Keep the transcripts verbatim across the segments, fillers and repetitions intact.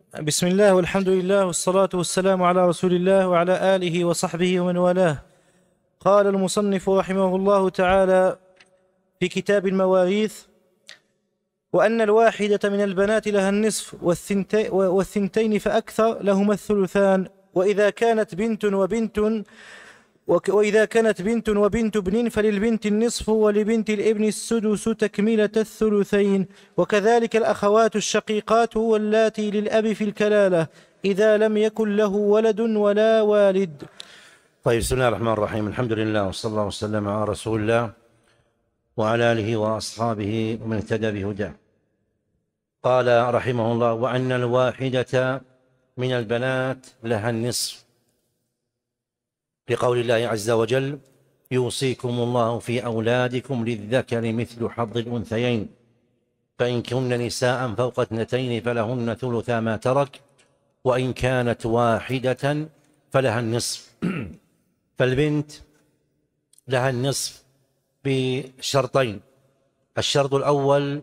بسم الله والحمد لله والصلاة والسلام على رسول الله وعلى آله وصحبه ومن والاه. قال المصنف رحمه الله تعالى في كتاب المواريث: وأن الواحدة من البنات لها النصف والثنتين, والثنتين فأكثر لهما الثلثان، وإذا كانت بنت وبنت وإذا كانت بنت وبنت ابن فللبنت النصف ولبنت الابن السدس تكملة الثلثين، وكذلك الأخوات الشقيقات واللاتي للأب في الكلالة إذا لم يكن له ولد ولا والد. طيب، بسم الله الرحمن الرحيم. الحمد لله وصلى الله وسلم على رسول الله وعلى آله وأصحابه ومن اهتدى بهداه. قال رحمه الله: وأن الواحدة من البنات لها النصف، لقول الله عز وجل: يوصيكم الله في أولادكم للذكر مثل حظ الأنثيين، فإن كن نساء فوق اثنتين فلهن ثلثا ما ترك، وإن كانت واحدة فلها النصف. فالبنت لها النصف بشرطين: الشرط الأول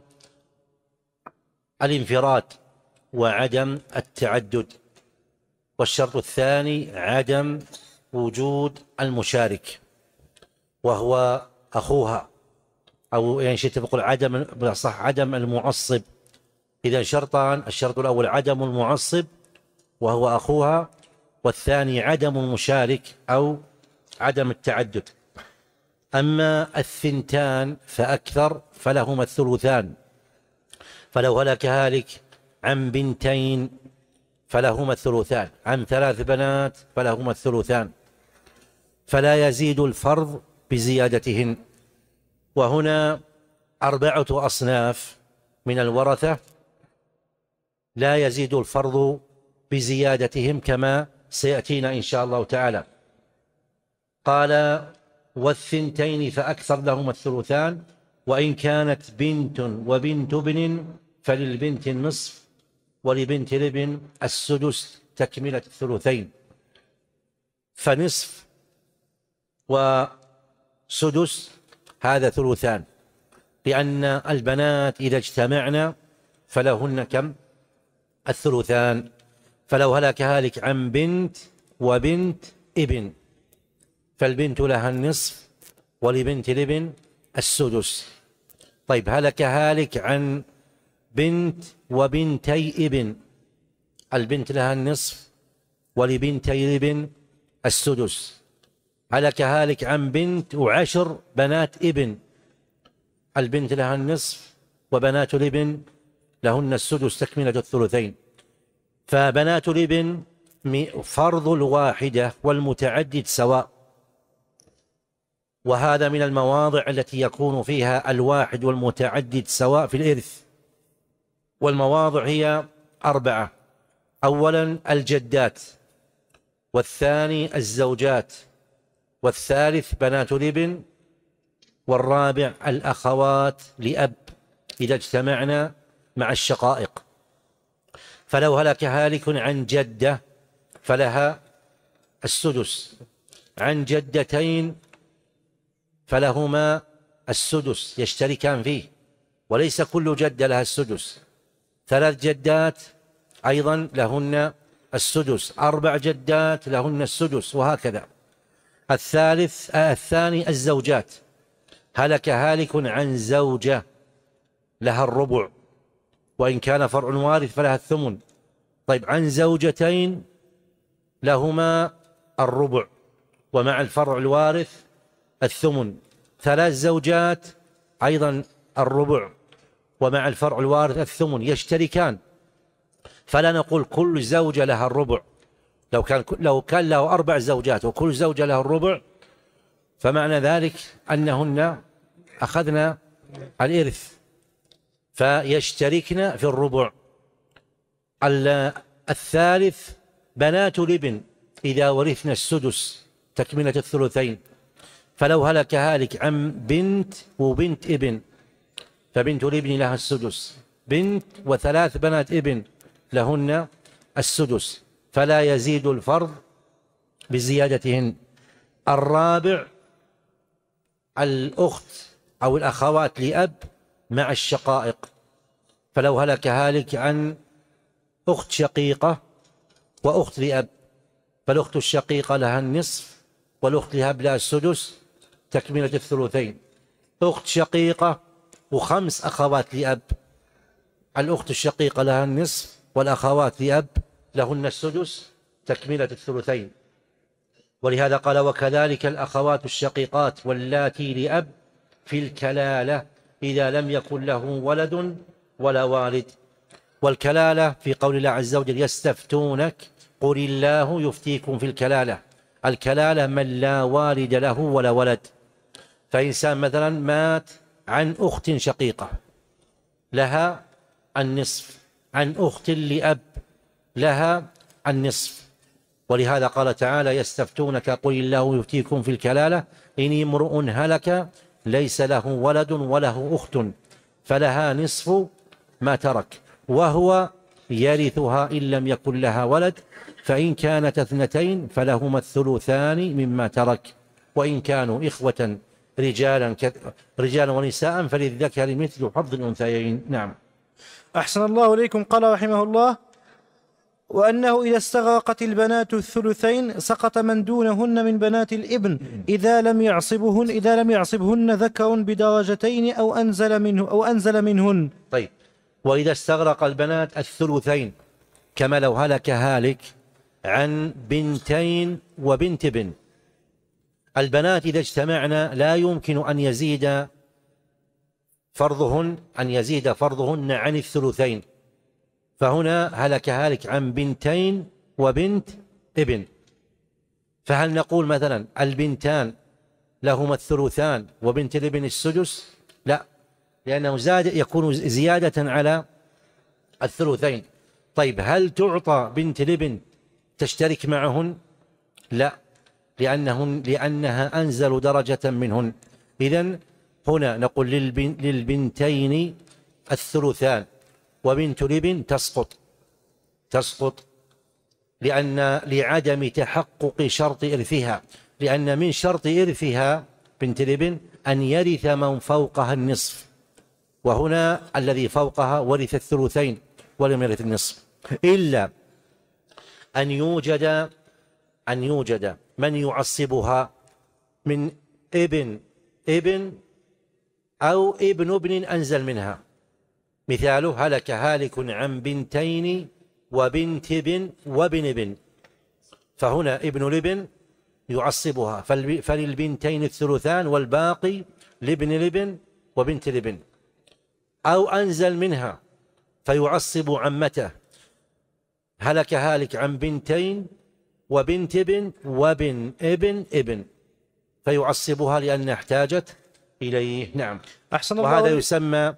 الانفراد وعدم التعدد، والشرط الثاني عدم وجود المشارك وهو أخوها، أو يعني شيء تقول عدم بصح عدم المعصب. إذا شرطان: الشرط الأول عدم المعصب وهو أخوها، والثاني عدم المشارك أو عدم التعدد. أما الثنتان فأكثر فلهما الثلثان، فلو هلك هالك عن بنتين فلهما الثلثان، عن ثلاث بنات فلهما الثلثان، فلا يزيد الفرض بزيادتهن. وهنا أربعة أصناف من الورثة لا يزيد الفرض بزيادتهم كما سيأتينا إن شاء الله تعالى. قال: والثنتين فأكثر لهما الثلثان، وإن كانت بنت وبنت ابن فللبنت النصف ولبنت الابن السدس تكملة الثلثين. فنصف وسدس هذا ثلثان، لأن البنات إذا اجتمعنا فلهن كم؟ الثلثان. فلو هلك هالك عن بنت وبنت ابن فالبنت لها النصف ولبنت الابن السدس. طيب، هلك هالك عن بنت وبنتي ابن، البنت لها النصف ولبنتي الابن السدس. هلك هالك عن بنت وعشر بنات ابن، البنت لها النصف وبنات الابن لهن السدس تكملة الثلثين. فبنات الابن فرض الواحدة والمتعدد سواء، وهذا من المواضع التي يكون فيها الواحد والمتعدد سواء في الإرث. والمواضع هي أربعة: أولا الجدات، والثاني الزوجات، والثالث بنات الابن، والرابع الأخوات لأب إذا اجتمعنا مع الشقائق. فلو هلك هالك عن جدة فلها السدس، عن جدتين فلهما السدس يشتركان فيه، وليس كل جدة لها السدس. ثلاث جدات أيضا لهن السدس، أربع جدات لهن السدس، وهكذا. الثالث آه الثاني الزوجات، هلك هالك عن زوجة لها الربع، وإن كان فرع وارث فلها الثمن. طيب، عن زوجتين لهما الربع ومع الفرع الوارث الثمن. ثلاث زوجات أيضا الربع ومع الفرع الوارث الثمن، يشتركان. فلا نقول كل زوجة لها الربع، لو كان لو كان له أربع زوجات وكل زوجة لها الربع فمعنى ذلك أنهن أخذنا الإرث فيشتركن في الربع. الثالث بنات الابن إذا ورثنا السدس تكملة الثلثين. فلو هلك هالك عن بنت وبنت ابن فبنت الابن لها السدس، بنت وثلاث بنات ابن لهن السدس، فلا يزيد الفرض بزيادتهن. الرابع الأخت أو الأخوات لأب مع الشقائق، فلو هلك هالك عن أخت شقيقة وأخت لأب، فالأخت الشقيقة لها النصف والأخت لأب لها السدس تكملة الثلثين. أخت شقيقة وخمس أخوات لأب، الأخت الشقيقة لها النصف والأخوات لأب لهن السدس تكملة الثلثين. ولهذا قال: وكذلك الأخوات الشقيقات واللاتي لأب في الكلالة إذا لم يكن له ولد ولا والد. والكلالة في قول الله عز وجل: يستفتونك قل الله يفتيكم في الكلالة. الكلالة من لا والد له ولا ولد. فإنسان مثلا مات عن أخت شقيقة لها النصف، عن أخت لأب لها النصف. ولهذا قال تعالى: يستفتونك قل الله يفتيكم في الكلالة إن امرؤ هلك ليس له ولد وله أخت فلها نصف ما ترك وهو يرثها إن لم يكن لها ولد، فإن كانت اثنتين فلهما الثلثان مما ترك، وإن كانوا إخوة رجالا رجالا ونساء فللذكر مثل حظ الأنثيين. نعم. أحسن الله إليكم. قال رحمه الله: وأنه إذا استغرقت البنات الثلثين سقط من دونهن من بنات الابن إذا لم يعصبهن إذا لم يعصبهن ذكر بدرجتين أو أنزل منه أو أنزل منهن. طيب، وإذا استغرق البنات الثلثين كما لو هلك هالك عن بنتين وبنت ابن، البنات إذا اجتمعنا لا يمكن أن يزيد فرضهن أن يزيد فرضهن عن الثلثين، فهنا هلك هالك عن بنتين وبنت ابن، فهل نقول مثلا البنتان لهما الثلثان وبنت الابن السدس؟ لا، لأنه زاد يكون زيادة على الثلثين. طيب، هل تعطى بنت الابن تشترك معهن؟ لا، لأنهن لأنها أنزل درجة منهن. إذن هنا نقول للبن للبنتين الثلثان وبنت الابن تسقط تسقط لأن لعدم تحقق شرط إرثها، لأن من شرط إرثها بنت الابن أن يرث من فوقها النصف، وهنا الذي فوقها ورث الثلثين ولم يرث النصف، إلا أن يوجد أن يوجد من يعصبها من ابن ابن أو ابن ابن أنزل منها. مثاله: هلك هالك عن بنتين وبنت ابن وابن ابن، فهنا ابن الابن يعصبها، فللبنتين الثلثان والباقي لابن الابن وبنت الابن. أو أنزل منها فيعصب عمته: هلك هالك عن بنتين وبنت ابن وابن ابن ابن، فيعصبها لأنها احتاجت إليه. نعم. أحسن الله. وهذا يسمى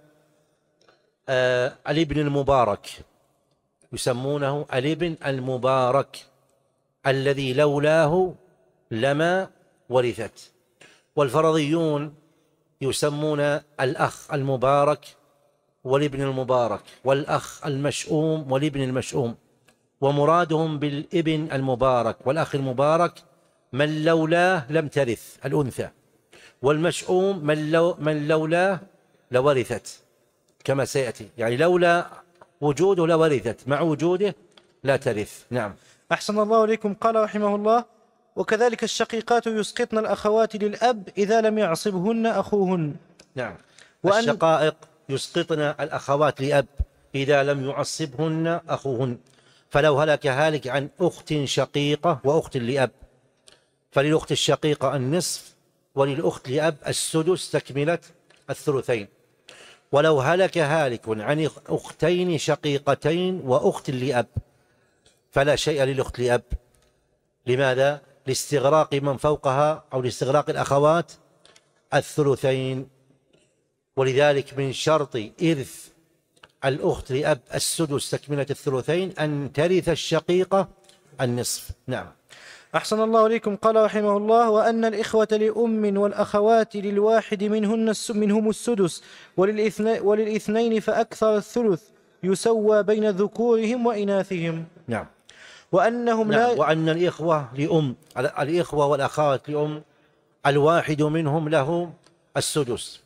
آه الابن المبارك، يسمونه الابن المبارك الذي لولاه لما ورثت. والفرضيون يسمون الأخ المبارك والابن المبارك والأخ المشؤوم والابن المشؤوم، ومرادهم بالابن المبارك والأخ المبارك من لولاه لم ترث الأنثى، والمشؤوم من, لو من لولاه لورثت كما سيأتي، يعني لولا وجوده لورثت، مع وجوده لا ترث. نعم. أحسن الله إليكم. قال رحمه الله: وكذلك الشقيقات يسقطن الأخوات للأب إذا لم يعصبهن أخوهن. نعم. وأن الشقائق يسقطن الأخوات لأب إذا لم يعصبهن أخوهن، فلو هلك هالك عن أخت شقيقة وأخت لأب فللأخت الشقيقة النصف وللأخت لأب السدس تكملة الثلثين. ولو هلك هالك عن أختين شقيقتين وأخت لأب فلا شيء للأخت لأب. لماذا؟ لاستغراق من فوقها أو لاستغراق الأخوات الثلثين. ولذلك من شرط إرث الأخت لأب السدس تكملة الثلثين أن ترث الشقيقة النصف. نعم. أحسن الله إليكم. قال رحمه الله: وأن الإخوة لأم والأخوات للواحد منهن منهم السدس وللإثنين فأكثر الثلث يسوى بين ذكورهم وإناثهم. نعم. وأنهم نعم. لا وأن الإخوة لأم الإخوة والأخوات لأم الواحد منهم له السدس،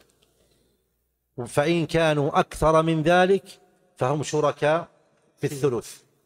فإن كانوا أكثر من ذلك فهم شركاء في الثلث،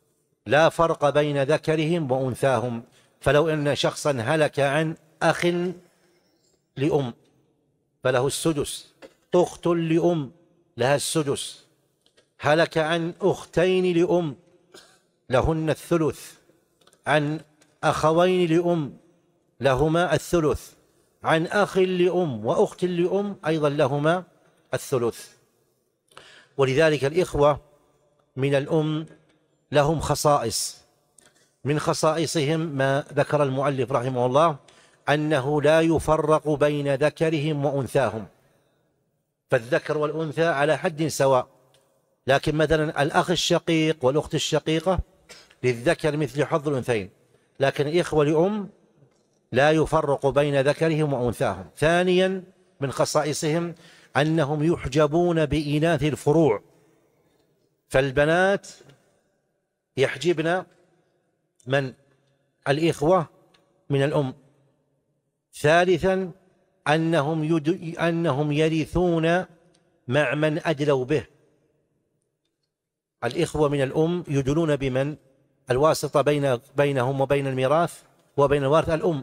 لا فرق بين ذكرهم وأنثاهم. فلو أن شخصا هلك عن أخ لأم فله السدس، أخت لأم لها السدس، هلك عن أختين لأم لهن الثلث، عن أخوين لأم لهما الثلث، عن أخ لأم وأخت لأم أيضا لهما الثلث. ولذلك الإخوة من الأم لهم خصائص، من خصائصهم ما ذكر المؤلف رحمه الله أنه لا يفرق بين ذكرهم وأنثاهم، فالذكر والأنثى على حد سواء، لكن مثلا الأخ الشقيق والأخت الشقيقة للذكر مثل حظ الأنثيين، لكن الإخوة لأم لا يفرق بين ذكرهم وأنثاهم. ثانيا من خصائصهم أنهم يحجبون بإناث الفروع، فالبنات يحجبن من الإخوة من الأم. ثالثا أنهم, يد... أنهم يرثون مع من أدلوا به، الإخوة من الأم يدلون بمن الواسطة بين بينهم وبين الميراث وبين الوارث الأم،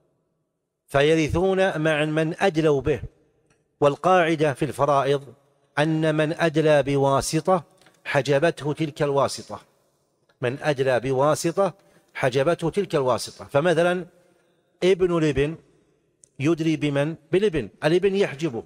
فيرثون مع من أدلوا به. والقاعدة في الفرائض أن من أدلى بواسطة حجبته تلك الواسطة، من أدلى بواسطة حجبته تلك الواسطة. فمثلا ابن الابن يدري بمن؟ بالابن، الابن يحجبه.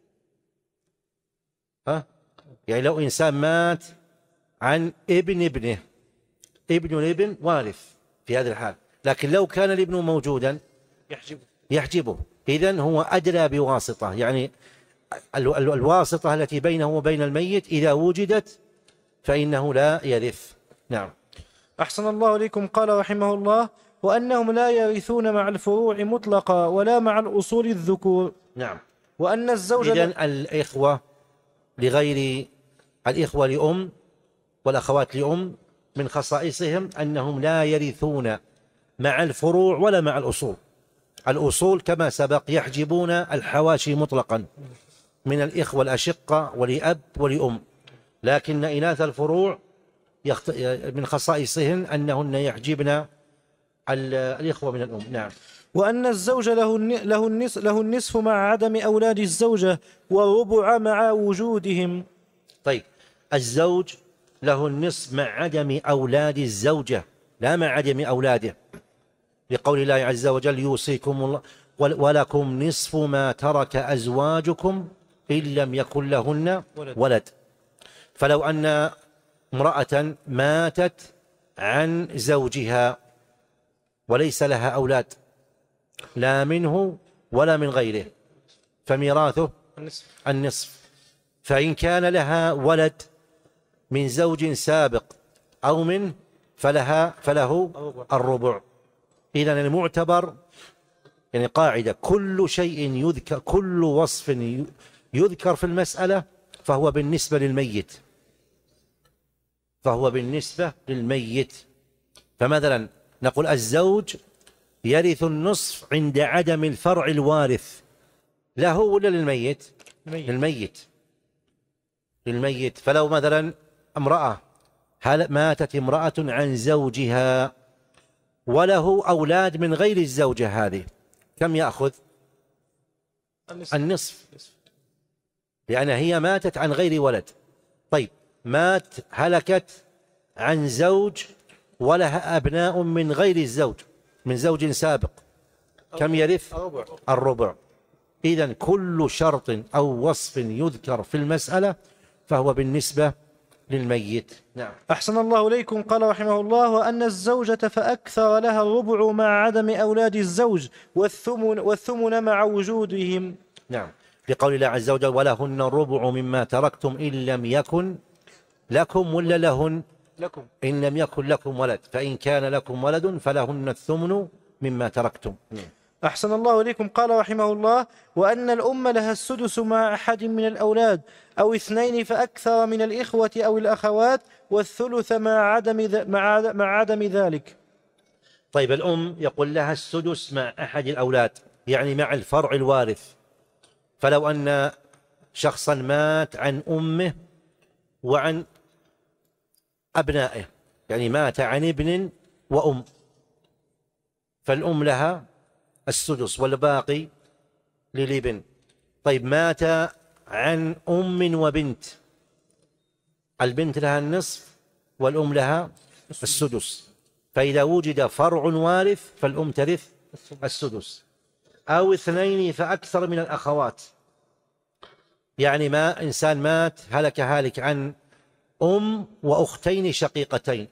ها؟ يعني لو إنسان مات عن ابن ابنه، ابن الابن وارث في هذا الحال، لكن لو كان الابن موجودا يحجبه, يحجبه. إذن هو أدلى بواسطة، يعني ال ال الواسطة التي بينه وبين الميت إذا وجدت فإنه لا يرث. نعم. أحسن الله إليكم. قال رحمه الله: وأنهم لا يرثون مع الفروع مطلقا ولا مع الأصول الذكور. نعم. وأن الزوج إذن الإخوة لغير الإخوة لأم والأخوات لأم من خصائصهم أنهم لا يرثون مع الفروع ولا مع الأصول. الأصول كما سبق يحجبون الحواشي مطلقا من الإخوة الأشقة ولأب ولأم، لكن إناث الفروع يخت... من خصائصهن أنهن يحجبن الإخوة من الأم. نعم. وأن الزوج له له النصف, له النصف مع عدم أولاد الزوجة والربع مع وجودهم. طيب، الزوج له النصف مع عدم أولاد الزوجة لا مع عدم أولاده، لقول الله عز وجل: يوصيكم الله ولكم نصف ما ترك أزواجكم إن لم يكن لهن ولد. فلو أن امرأة ماتت عن زوجها وليس لها أولاد لا منه ولا من غيره فميراثه النصف. فإن كان لها ولد من زوج سابق أو منه فلها فله الربع. إذن المعتبر يعني قاعدة: كل شيء يذكر، كل وصف يذكر في المسألة فهو بالنسبة للميت، فهو بالنسبة للميت. فمثلا نقول الزوج يرث النصف عند عدم الفرع الوارث، له ولا للميت؟ للميت للميت. فلو مثلا امرأة هل ماتت امرأة عن زوجها وله أولاد من غير الزوجة هذه، كم يأخذ؟ النصف, النصف. لأن هي ماتت عن غير ولد. طيب، مات هلكت عن زوج ولها أبناء من غير الزوج من زوج سابق، كم يرث؟ الربع. إذن كل شرط أو وصف يذكر في المسألة فهو بالنسبة للميت. نعم. أحسن الله إليكم. قال رحمه الله: وأن الزوجة فأكثر لها الربع مع عدم أولاد الزوج والثمن, والثمن مع وجودهم. نعم، لقول الله عز وجل: ولهن الربع مما تركتم إن لم يكن لكم ولا لهن لكم إن لم يكن لكم ولد، فإن كان لكم ولد فلهن الثمن مما تركتم. أحسن الله إليكم. قال رحمه الله: وأن الأم لها السدس مع أحد من الأولاد أو اثنين فأكثر من الإخوة أو الأخوات، والثلث مع عدم مع مع عدم ذلك. طيب، الأم يقول لها السدس مع أحد الأولاد، يعني مع الفرع الوارث. فلو أن شخصا مات عن أمه وعن أبنائه يعني مات عن ابن وأم، فالأم لها السدس والباقي للابن. طيب مات عن أم وبنت، البنت لها النصف والأم لها السدس، فإذا وجد فرع وارث فالأم ترث السدس. أو اثنين فأكثر من الأخوات، يعني ما إنسان مات هلك هالك عن أم وأختين شقيقتين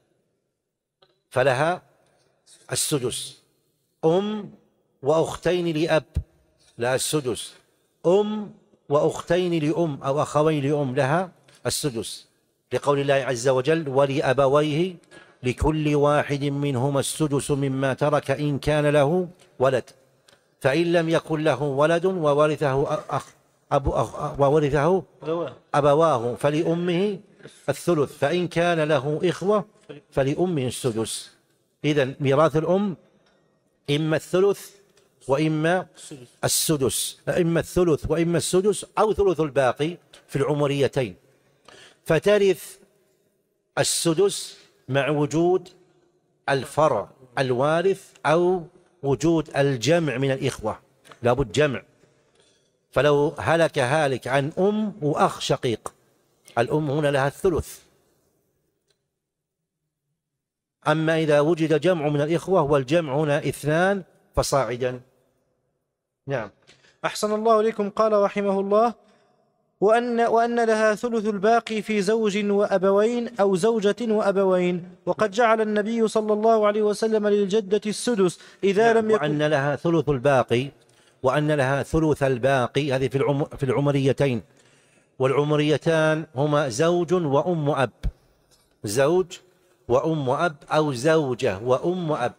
فلها السدس، أم وأختين لأب لها السدس، أم وأختين لأم أو أخوين لأم لها السدس، لقول الله عز وجل ولأبويه لكل واحد منهما السدس مما ترك إن كان له ولد، فإن لم يكن له ولد وورثه أخ أبو أخ وورثه أبواه فلأمه الثلث، فإن كان له إخوة فلأمه السدس. إذن ميراث الأم إما الثلث وإما السدس، إما الثلث وإما السدس أو ثلث الباقي في العمريتين، فترث السدس مع وجود الفرع الوارث أو وجود الجمع من الإخوة، لابد جمع. فلو هلك هالك عن أم وأخ شقيق، الأم هنا لها الثلث. أما إذا وجد جمع من الإخوة والجمع هنا اثنان فصاعدا. نعم. أحسن الله إليكم. قال رحمه الله وأن, وأن لها ثلث الباقي في زوج وأبوين أو زوجة وأبوين. وقد جعل النبي صلى الله عليه وسلم للجدة السدس إذا نعم. لم يكن، وأن لها ثلث الباقي، وأن لها ثلث الباقي، هذه في العمر في العمريتين، والعمريتان هما زوج وأم وأب، زوج وأم وأب أو زوجة وأم وأب،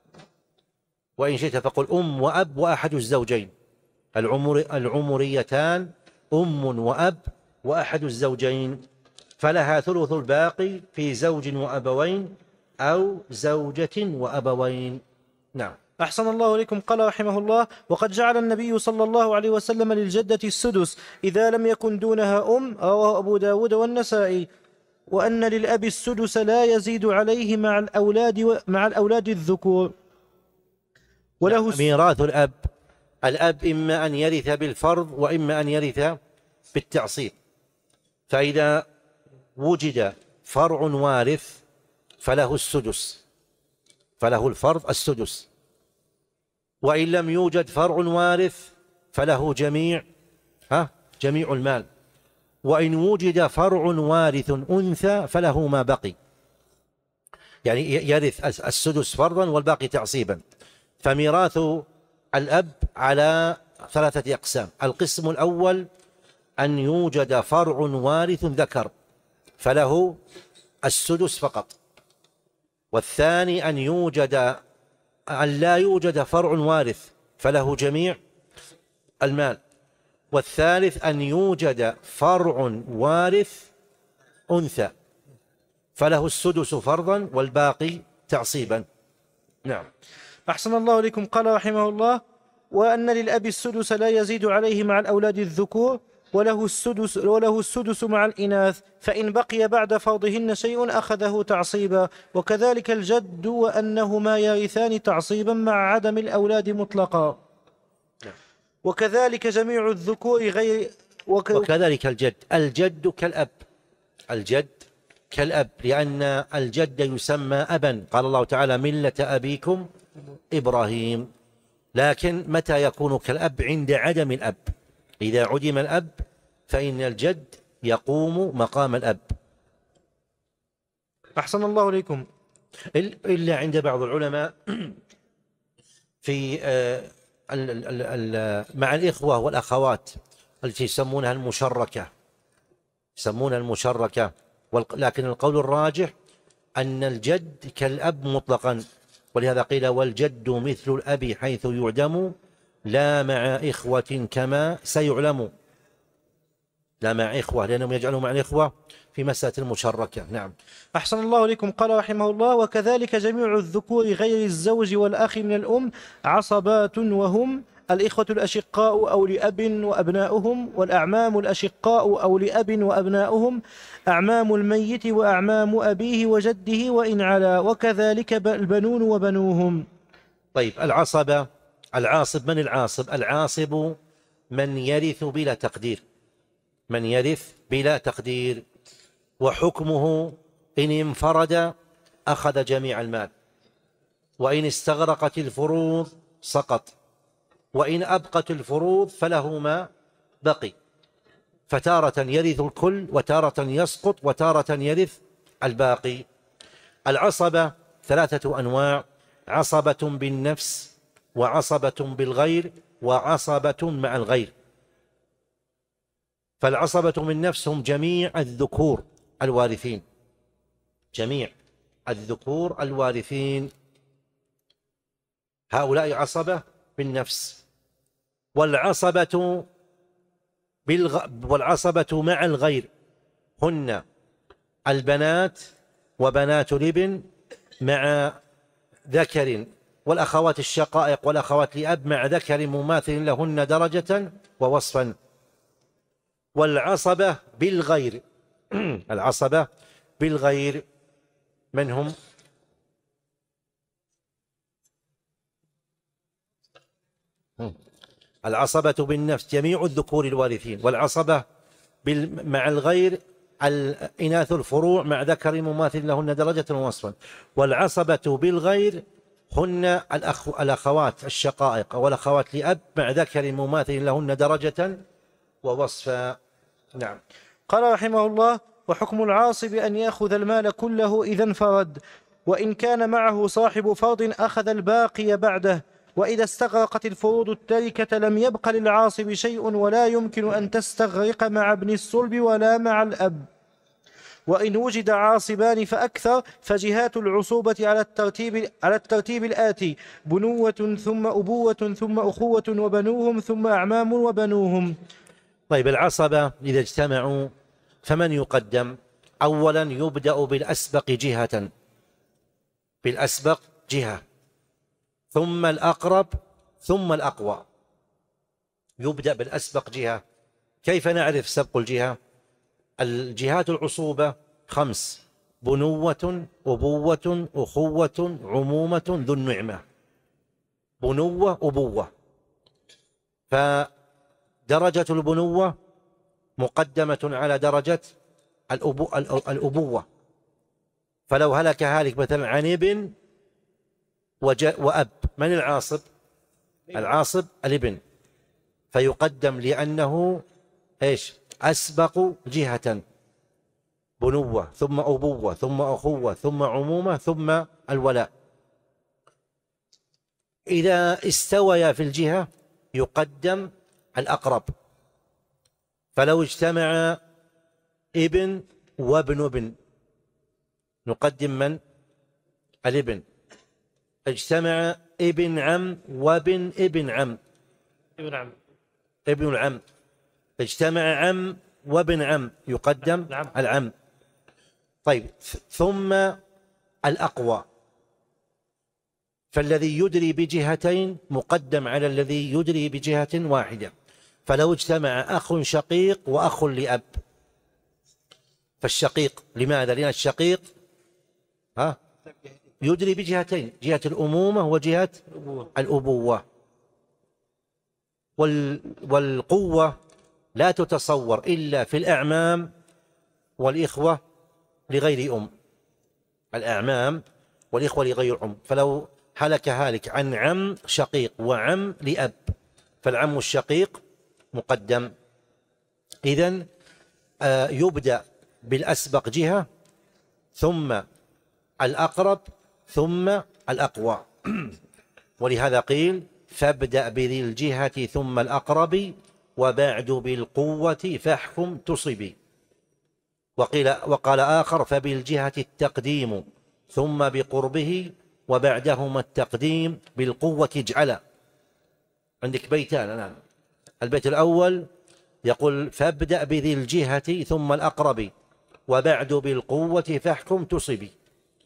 وإن شئت فقل أم وأب وأحد الزوجين. العمر العمريتان أم وأب وأحد الزوجين، فلها ثلث الباقي في زوج وأبوين أو زوجة وأبوين. نعم. أحسن الله إليكم. قال رحمه الله وقد جعل النبي صلى الله عليه وسلم للجدة السدس إذا لم يكن دونها أم، رواه أبو داود والنسائي. وأن للأب السدس لا يزيد عليه مع الأولاد مع الأولاد الذكور. وله ميراث الأب، الأب إما أن يرث بالفرض وإما أن يرث بالتعصيب، فإذا وجد فرع وارث فله السدس، فله الفرض السدس، وإن لم يوجد فرع وارث فله جميع ها جميع المال، وإن وجد فرع وارث أنثى فله ما بقي، يعني يرث السدس فرضا والباقي تعصيبا. فميراث الأب على ثلاثة أقسام. القسم الأول أن يوجد فرع وارث ذكر فله السدس فقط، والثاني أن يوجد أن لا يوجد فرع وارث فله جميع المال، والثالث أن يوجد فرع وارث أنثى فله السدس فرضا والباقي تعصيبا. نعم. أحسن الله إليكم. قال رحمه الله وأن للأب السدس لا يزيد عليه مع الأولاد الذكور، وله السدس, وله السدس مع الإناث، فإن بقي بعد فرضهن شيء أخذه تعصيبا. وكذلك الجد وأنهما يرثان تعصيبا مع عدم الأولاد مطلقا. وكذلك جميع الذكور غير وك... وكذلك الجد، الجد كالأب، الجد كالأب، لأن الجد يسمى أبا، قال الله تعالى ملة أبيكم إبراهيم. لكن متى يكون كالأب؟ عند عدم الأب. إذا عدم الأب فإن الجد يقوم مقام الأب. أحسن الله إليكم. إلا عند بعض العلماء في مع الإخوة والأخوات التي يسمونها المشركة، يسمونها المشركة، لكن القول الراجح أن الجد كالأب مطلقا، ولهذا قيل والجد مثل الأب حيث يعدم لا مع إخوة كما سيعلم، لا مع إخوة، لأنهم يجعلوا مع الإخوة في مسألة المشركة. نعم. أحسن الله إليكم. قال رحمه الله وكذلك جميع الذكور غير الزوج والأخ من الأم عصبات، وهم الإخوة الأشقاء أو لأب وأبناؤهم، والأعمام الأشقاء أو لأب وأبناؤهم، أعمام الميت وأعمام أبيه وجده وإن علا، وكذلك البنون وبنوهم. طيب العصبة، العاصب من العاصب؟ العاصب من يرث بلا تقدير، من يرث بلا تقدير، وحكمه إن انفرد أخذ جميع المال، وإن استغرقت الفروض سقط، وإن أبقت الفروض فله ما بقي، فتارة يرث الكل وتارة يسقط وتارة يرث الباقي. العصبة ثلاثة أنواع: عصبة بالنفس، وعصبة بالغير، وعصبة مع الغير. فالعصبة بالنفس هم جميع الذكور الوارثين، جميع الذكور الوارثين، هؤلاء عصبة بالنفس. والعصبة بالغ... والعصبة مع الغير هن البنات وبنات الابن مع ذكر، والأخوات الشقائق والأخوات لأب مع ذكر مماثل لهن درجة ووصفا. والعصبة بالغير العصبة بالغير من هم؟ العصبة بالنفس جميع الذكور الوارثين، والعصبة مع الغير الإناث الفروع مع ذكر مماثل لهن درجة ووصفا. والعصبة بالغير هن الأخ... الأخوات الشقائق والأخوات لأب مع ذكر مماثل لهن درجة ووصفا. نعم. قال رحمه الله: وحكم العاصب أن يأخذ المال كله إذا انفرد، وإن كان معه صاحب فرض أخذ الباقي بعده، وإذا استغرقت الفروض التركة لم يبق للعاصب شيء، ولا يمكن أن تستغرق مع ابن الصلب ولا مع الأب. وإن وجد عاصبان فأكثر فجهات العصوبة على الترتيب على الترتيب الآتي: بنوة ثم أبوة ثم أخوة وبنوهم ثم أعمام وبنوهم. طيب العصبة إذا اجتمعوا فمن يقدم؟ أولا يبدأ بالأسبق جهة، بالأسبق جهة، ثم الأقرب ثم الأقوى. يبدأ بالأسبق جهة. كيف نعرف سبق الجهة؟ الجهات العصوبة خمس: بنوة، أبوة، أخوة، عمومة، ذو النعمة. بنوة أبوة، فدرجة البنوة مقدمة على درجة الأبو الأبوة. فلو هلك هالك مثلا عن ابن وأب، من العاصب؟ العاصب الابن، فيقدم لأنه إيش؟ أسبق جهة، بنوة ثم أبوة ثم أخوة ثم عمومة ثم الولاء. إذا استويا في الجهة يقدم الأقرب. فلو اجتمع ابن وابن ابن نقدم من؟ الابن. اجتمع ابن عم وابن ابن عم، ابن عم ابن العم. اجتمع عم وابن عم يقدم العم. العم. طيب ثم الأقوى، فالذي يدري بجهتين مقدم على الذي يدري بجهة واحدة. فلو اجتمع أخ شقيق وأخ لأب، فالشقيق لماذا؟ لأن الشقيق ها يدري بجهتين، جهة الأمومة وجهة الأبوة. والقوة لا تتصور إلا في الأعمام والإخوة لغير أم، الأعمام والإخوة لغير أم. فلو هلك هالك عن عم شقيق وعم لأب فالعم الشقيق مقدم. إذن آه يبدأ بالأسبق جهة ثم الأقرب ثم الأقوى. ولهذا قيل: فابدأ بذي الجهة ثم الأقرب وبعد بالقوة فاحكم تصبي. وقيل وقال آخر: فبالجهة التقديم ثم بقربه وبعدهما التقديم بالقوة اجعلا. عندك بيتان الآن. البيت الأول يقول: فابدأ بذي الجهة ثم الأقرب وبعد بالقوة فاحكم تصبي.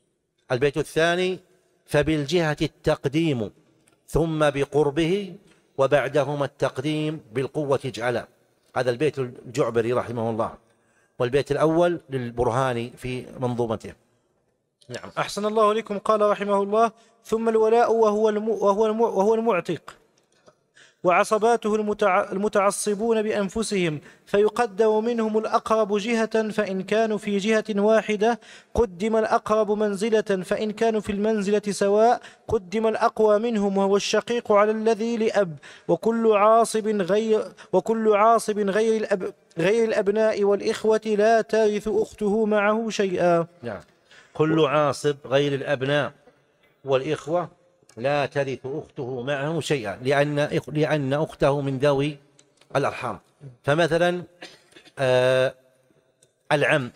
البيت الثاني: فبالجهة التقديم ثم بقربه وبعدهما التقديم بالقوة اجعلا. هذا البيت الجعبري رحمه الله، والبيت الأول للبرهاني في منظومته. نعم. أحسن الله إليكم. قال رحمه الله: ثم الولاء وهو الم... وهو الم... وهو المعتق، وعصباته المتع... المتعصبون بأنفسهم، فيقدم منهم الأقرب جهة، فإن كانوا في جهة واحدة قدم الأقرب منزلة، فإن كانوا في المنزلة سواء قدم الأقوى منهم، وهو الشقيق على الذي لأب، وكل عاصب غير وكل عاصب غير الأب غير الأبناء والإخوة لا ترث أخته معه شيئا. نعم. كل عاصب غير الأبناء والإخوة لا ترث أخته معه شيئا، لأن لأن أخته من ذوي الأرحام. فمثلا آه العم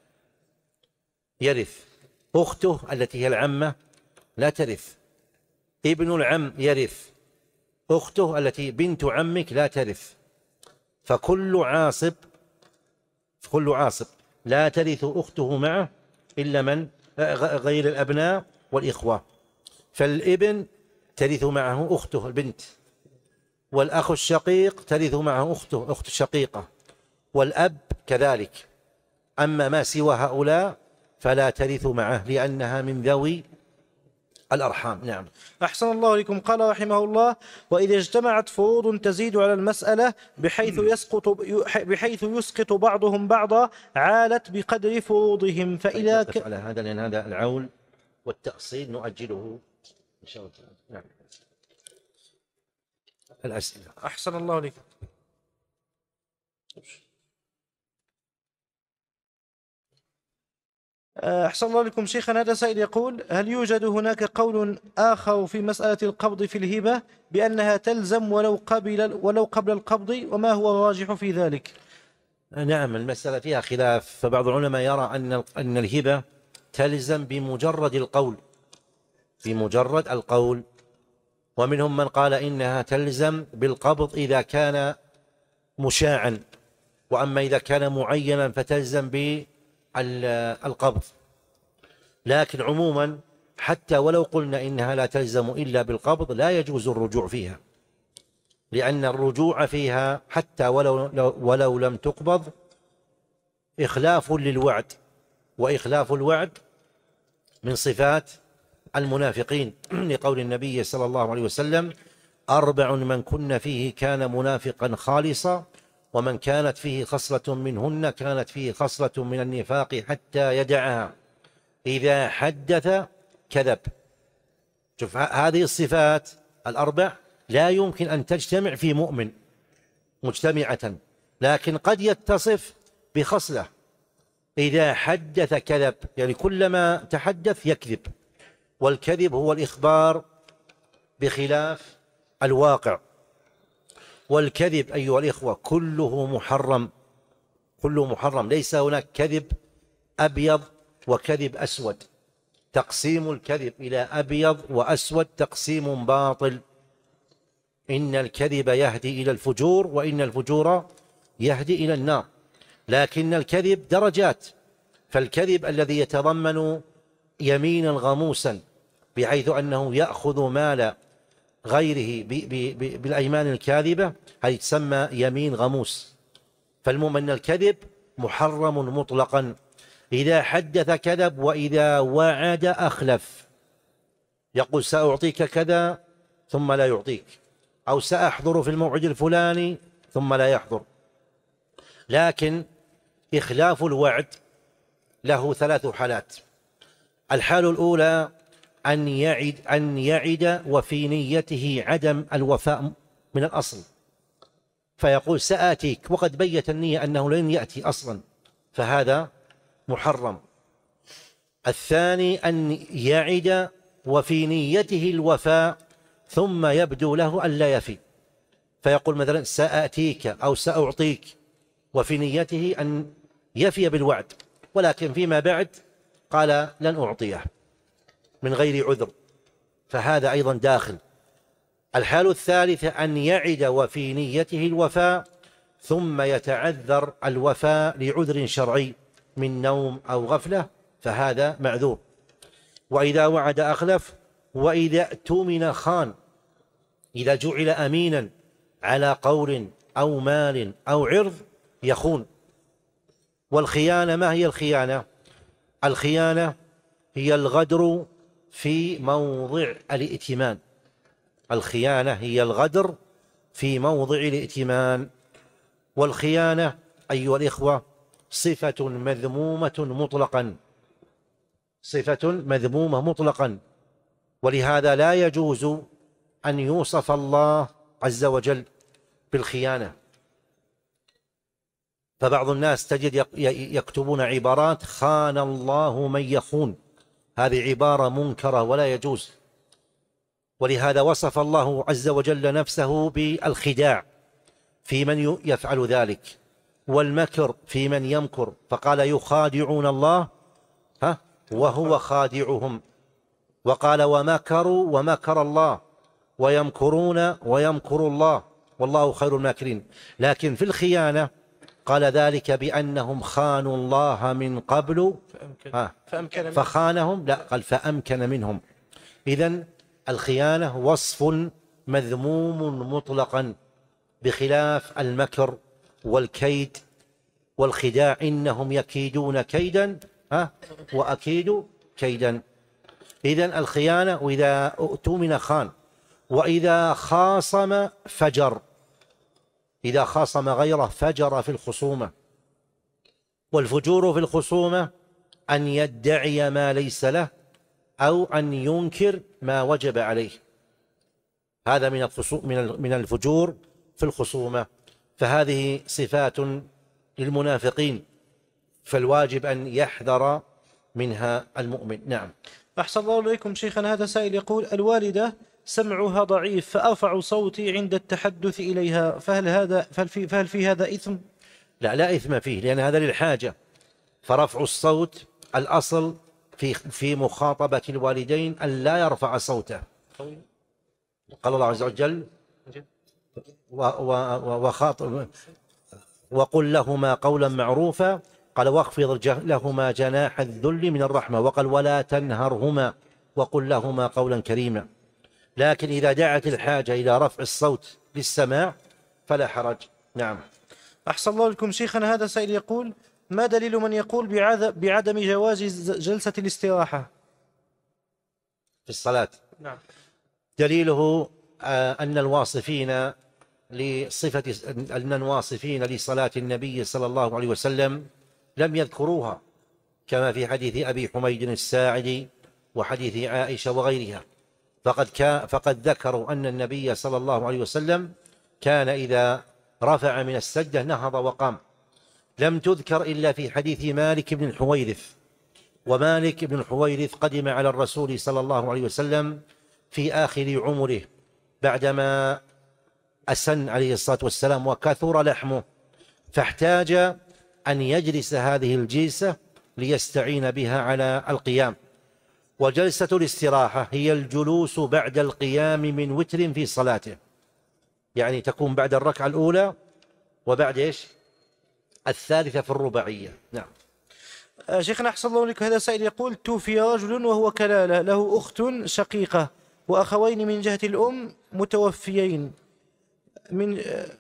يرث، أخته التي هي العمة لا ترث. ابن العم يرث، أخته التي بنت عمك لا ترث. فكل عاصب كل عاصب لا ترث أخته معه إلا من غير الأبناء والإخوة. فالابن ترث معه أخته البنت، والأخ الشقيق ترث معه أخته أخت الشقيقة، والأب كذلك. أما ما سوى هؤلاء فلا ترث معه لأنها من ذوي الأرحام. نعم. أحسن الله إليكم. قال رحمه الله: وإذا اجتمعت فروض تزيد على المسألة بحيث يسقط بحيث يسقط بعضهم بعضا عالت بقدر فروضهم. فإذا ك... على هذا، لأن هذا العول والتأصيل نؤجله إن شاء الله. نعم. الأسئلة. أحسن الله إليكم. أحسن الله لكم شيخنا. هذا سائل يقول: هل يوجد هناك قول آخر في مسألة القبض في الهبة بأنها تلزم ولو قبل ولو قبل القبض، وما هو الراجح في ذلك؟ نعم، المسألة فيها خلاف، فبعض العلماء يرى أن أن الهبة تلزم بمجرد القول بمجرد القول ومنهم من قال إنها تلزم بالقبض إذا كان مشاعا، وأما إذا كان معينا فتلزم بالقبض. لكن عموما حتى ولو قلنا إنها لا تلزم إلا بالقبض لا يجوز الرجوع فيها، لأن الرجوع فيها حتى ولو, ولو لم تقبض إخلاف للوعد، وإخلاف الوعد من صفات المنافقين، لقول النبي صلى الله عليه وسلم: أربع من كن فيه كان منافقا خالصا، ومن كانت فيه خصلة منهن كانت فيه خصلة من النفاق حتى يدعها، إذا حدث كذب. شوف هذه الصفات الأربع لا يمكن أن تجتمع في مؤمن مجتمعة، لكن قد يتصف بخصلة: إذا حدث كذب، يعني كلما تحدث يكذب، والكذب هو الإخبار بخلاف الواقع. والكذب أيها الإخوة كله محرم، كله محرم، ليس هناك كذب أبيض وكذب أسود. تقسيم الكذب إلى أبيض وأسود تقسيم باطل. إن الكذب يهدي إلى الفجور، وإن الفجور يهدي إلى النار. لكن الكذب درجات، فالكذب الذي يتضمن يمينا غموسا بحيث أنه يأخذ مال غيره بالأيمان الكاذبة هذه تسمى يمين غموس. فالمهم أن الكذب محرم مطلقا. إذا حدث كذب، وإذا وعد أخلف، يقول سأعطيك كذا ثم لا يعطيك، أو سأحضر في الموعد الفلاني ثم لا يحضر. لكن إخلاف الوعد له ثلاث حالات. الحال الأولى أن يعد أن يعد وفي نيته عدم الوفاء من الأصل، فيقول سآتيك وقد بيت النية أنه لن يأتي أصلا، فهذا محرم. الثاني أن يعد وفي نيته الوفاء ثم يبدو له أن لا يفي، فيقول مثلا سآتيك أو سأعطيك، وفي نيته أن يفي بالوعد، ولكن فيما بعد قال لن أعطيه من غير عذر، فهذا أيضا داخل. الحال الثالثة أن يعد وفي نيته الوفاء ثم يتعذر الوفاء لعذر شرعي من نوم أو غفلة، فهذا معذور. وإذا وعد أخلف، وإذا اؤتمن خان. إذا جعل أمينا على قول أو مال أو عرض يخون. والخيانة، ما هي الخيانة؟ الخيانة هي الغدر في موضع الائتمان. الخيانة هي الغدر في موضع الائتمان. والخيانة أيها الإخوة صفة مذمومة مطلقا، صفة مذمومة مطلقا، ولهذا لا يجوز أن يوصف الله عز وجل بالخيانة. فبعض الناس تجد يكتبون عبارات خان الله من يخون، هذه عبارة منكرة ولا يجوز. ولهذا وصف الله عز وجل نفسه بالخداع في من يفعل ذلك، والمكر في من يمكر، فقال يخادعون الله ها وهو خادعهم، وقال ومكروا ومكر الله ويمكرون ويمكر الله والله خير الماكرين. لكن في الخيانة قال ذلك بأنهم خانوا الله من قبل ها فخانهم، لا قال فأمكن منهم. إذن الخيانة وصف مذموم مطلقا، بخلاف المكر والكيد والخداع، إنهم يكيدون كيدا ها وأكيد كيدا. إذن الخيانة، وإذا اؤتمن خان، وإذا خاصم فجر، إذا خاصم غيره فجر في الخصومة. والفجور في الخصومة أن يدعي ما ليس له أو أن ينكر ما وجب عليه، هذا من من الفجور في الخصومة. فهذه صفات للمنافقين، فالواجب أن يحذر منها المؤمن. نعم. أحسن الله إليكم شيخنا. هذا سائل يقول الوالدة سمعها ضعيف فأرفع صوتي عند التحدث إليها، فهل هذا فهل في, فهل في هذا إثم؟ لا لا إثم فيه، لأن هذا للحاجة. فرفع الصوت الأصل في في مخاطبة الوالدين أن لا يرفع صوته. قال الله عز وجل وخاطب وقل لهما قولا معروفا، قال واخفض لهما جناح الذل من الرحمة، وقال ولا تنهرهما وقل لهما قولا كريما. لكن إذا دعت الحاجة إلى رفع الصوت للسماع فلا حرج. نعم. أحسن الله لكم شيخنا. هذا سائل يقول ما دليل من يقول بعدم جواز جلسة الاستراحة في الصلاة؟ نعم. دليله أن الواصفين لصفة أن الواصفين لصلاة النبي صلى الله عليه وسلم لم يذكروها، كما في حديث أبي حميد الساعدي وحديث عائشة وغيرها. فقد كان فقد ذكروا أن النبي صلى الله عليه وسلم كان إذا رفع من السجدة نهض وقام. لم تذكر إلا في حديث مالك بن الحويرث، ومالك بن الحويرث قدم على الرسول صلى الله عليه وسلم في آخر عمره بعدما أسن عليه الصلاة والسلام وكثر لحمه، فاحتاج أن يجلس هذه الجلسة ليستعين بها على القيام. وجلسة الاستراحة هي الجلوس بعد القيام من وتر في صلاته، يعني تكون بعد الركعة الأولى وبعد إيش الثالثة في الرباعية. نعم. شيخنا أحسن الله لك. هذا سائل يقول توفي رجل وهو كلالة، له أخت شقيقة وأخوين من جهة الأم متوفيين من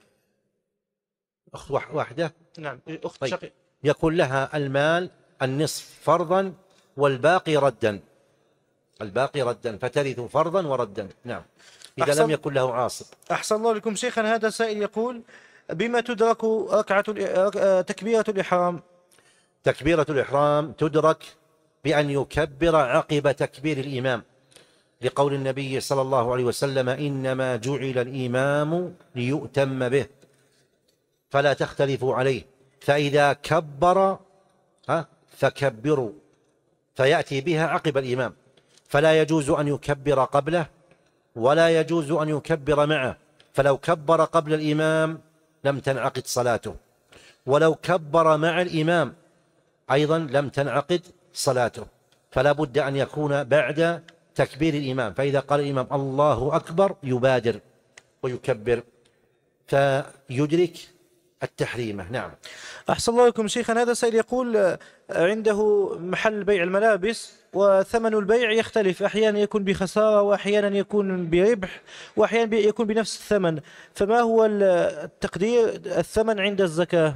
أخت واحدة. نعم أخت طيب. شقيقة يكون لها المال النصف فرضا والباقي ردا، الباقي ردا، فترث فرضا وردا. نعم، إذا لم يكن له عاصب. أحسن الله لكم شيخنا. هذا سائل يقول بما تدرك ركعة تكبيرة الإحرام؟ تكبيرة الإحرام تدرك بأن يكبر عقب تكبير الإمام، لقول النبي صلى الله عليه وسلم إنما جعل الإمام ليؤتم به فلا تختلفوا عليه، فإذا كبر ها فكبروا، فيأتي بها عقب الإمام، فلا يجوز أن يكبر قبله ولا يجوز أن يكبر معه. فلو كبر قبل الإمام لم تنعقد صلاته، ولو كبر مع الإمام أيضا لم تنعقد صلاته. فلا بد أن يكون بعد تكبير الإمام، فإذا قال الإمام الله أكبر يبادر ويكبر فيدرك التحريمة. نعم. أحسن الله لكم شيخنا. هذا سائل يقول عنده محل بيع الملابس وثمن البيع يختلف، أحيانا يكون بخسارة وأحيانا يكون بربح وأحيانا يكون بنفس الثمن، فما هو التقدير الثمن عند الزكاة؟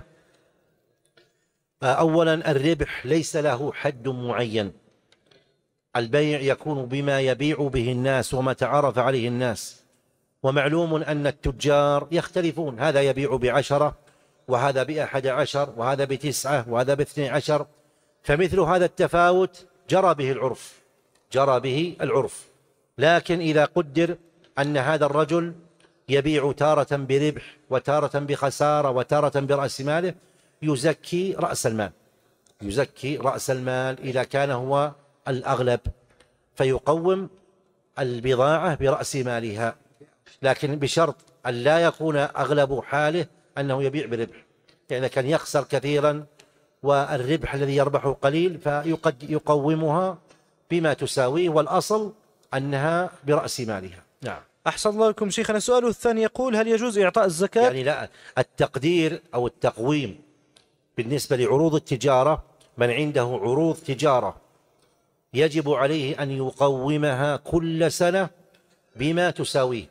أولا الربح ليس له حد معين، البيع يكون بما يبيع به الناس وما تعرف عليه الناس، ومعلوم أن التجار يختلفون، هذا يبيع بعشرة وهذا بأحد عشر وهذا بتسعة وهذا باثني عشر، فمثل هذا التفاوت جرى به العرف جرى به العرف لكن إذا قدر أن هذا الرجل يبيع تارة بربح وتارة بخسارة وتارة برأس ماله، يزكي رأس المال يزكي رأس المال إذا كان هو الأغلب، فيقوم البضاعة برأس مالها، لكن بشرط أن لا يكون أغلب حاله أنه يبيع بربح، يعني كان يخسر كثيرا والربح الذي يربحه قليل فيقد يقومها بما تساويه، والأصل أنها برأس مالها. نعم. أحسن الله لكم شيخنا. السؤال الثاني يقول: هل يجوز إعطاء الزكاة؟ يعني لا، التقدير أو التقويم بالنسبة لعروض التجارة، من عنده عروض تجارة يجب عليه أن يقومها كل سنة بما تساويه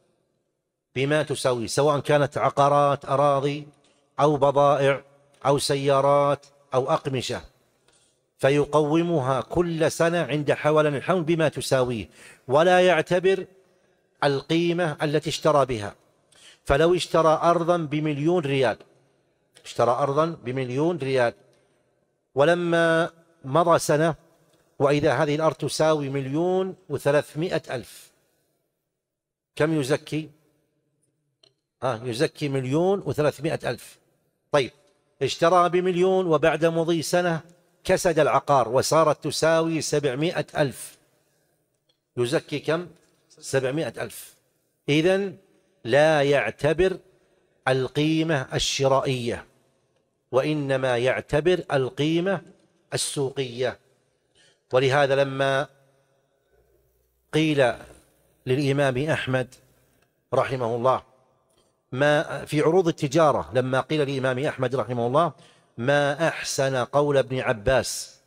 بما تساويه سواء كانت عقارات أراضي أو بضائع أو سيارات أو أقمشة، فيقومها كل سنة عند حولان الحول بما تساويه، ولا يعتبر القيمة التي اشترى بها. فلو اشترى أرضا بمليون ريال اشترى أرضا بمليون ريال ولما مضى سنة وإذا هذه الأرض تساوي مليون وثلاثمائة ألف، كم يزكي؟ آه يزكي مليون وثلاثمائة ألف. طيب اشترى بمليون وبعد مضي سنة كسد العقار وصارت تساوي سبعمائة ألف، يزكي كم؟ سبعمائة ألف. إذن لا يعتبر القيمة الشرائية وإنما يعتبر القيمة السوقية. ولهذا لما قيل للإمام أحمد رحمه الله ما في عروض التجارة، لما قيل للإمام أحمد رحمه الله ما أحسن قول ابن عباس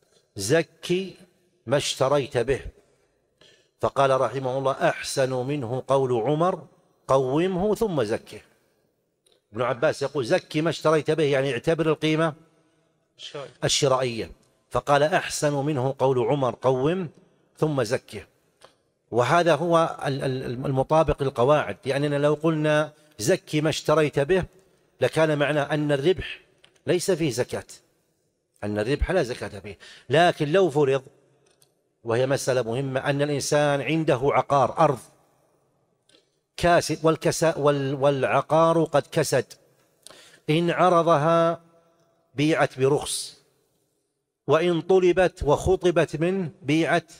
زكي ما اشتريت به، فقال رحمه الله أحسن منه قول عمر قومه ثم زكه. ابن عباس يقول زكي ما اشتريت به، يعني اعتبر القيمة الشرائية، فقال أحسن منه قول عمر قوم ثم زكه. وهذا هو المطابق للقواعد، لأننا لو قلنا زكي ما اشتريت به لكان معنى أن الربح ليس فيه زكاة، أن الربح لا زكاة فيه. لكن لو فرض، وهي مسألة مهمة، أن الإنسان عنده عقار أرض كاسد والكسا والعقار قد كسد، إن عرضها بيعت برخص، وإن طلبت وخطبت منه بيعت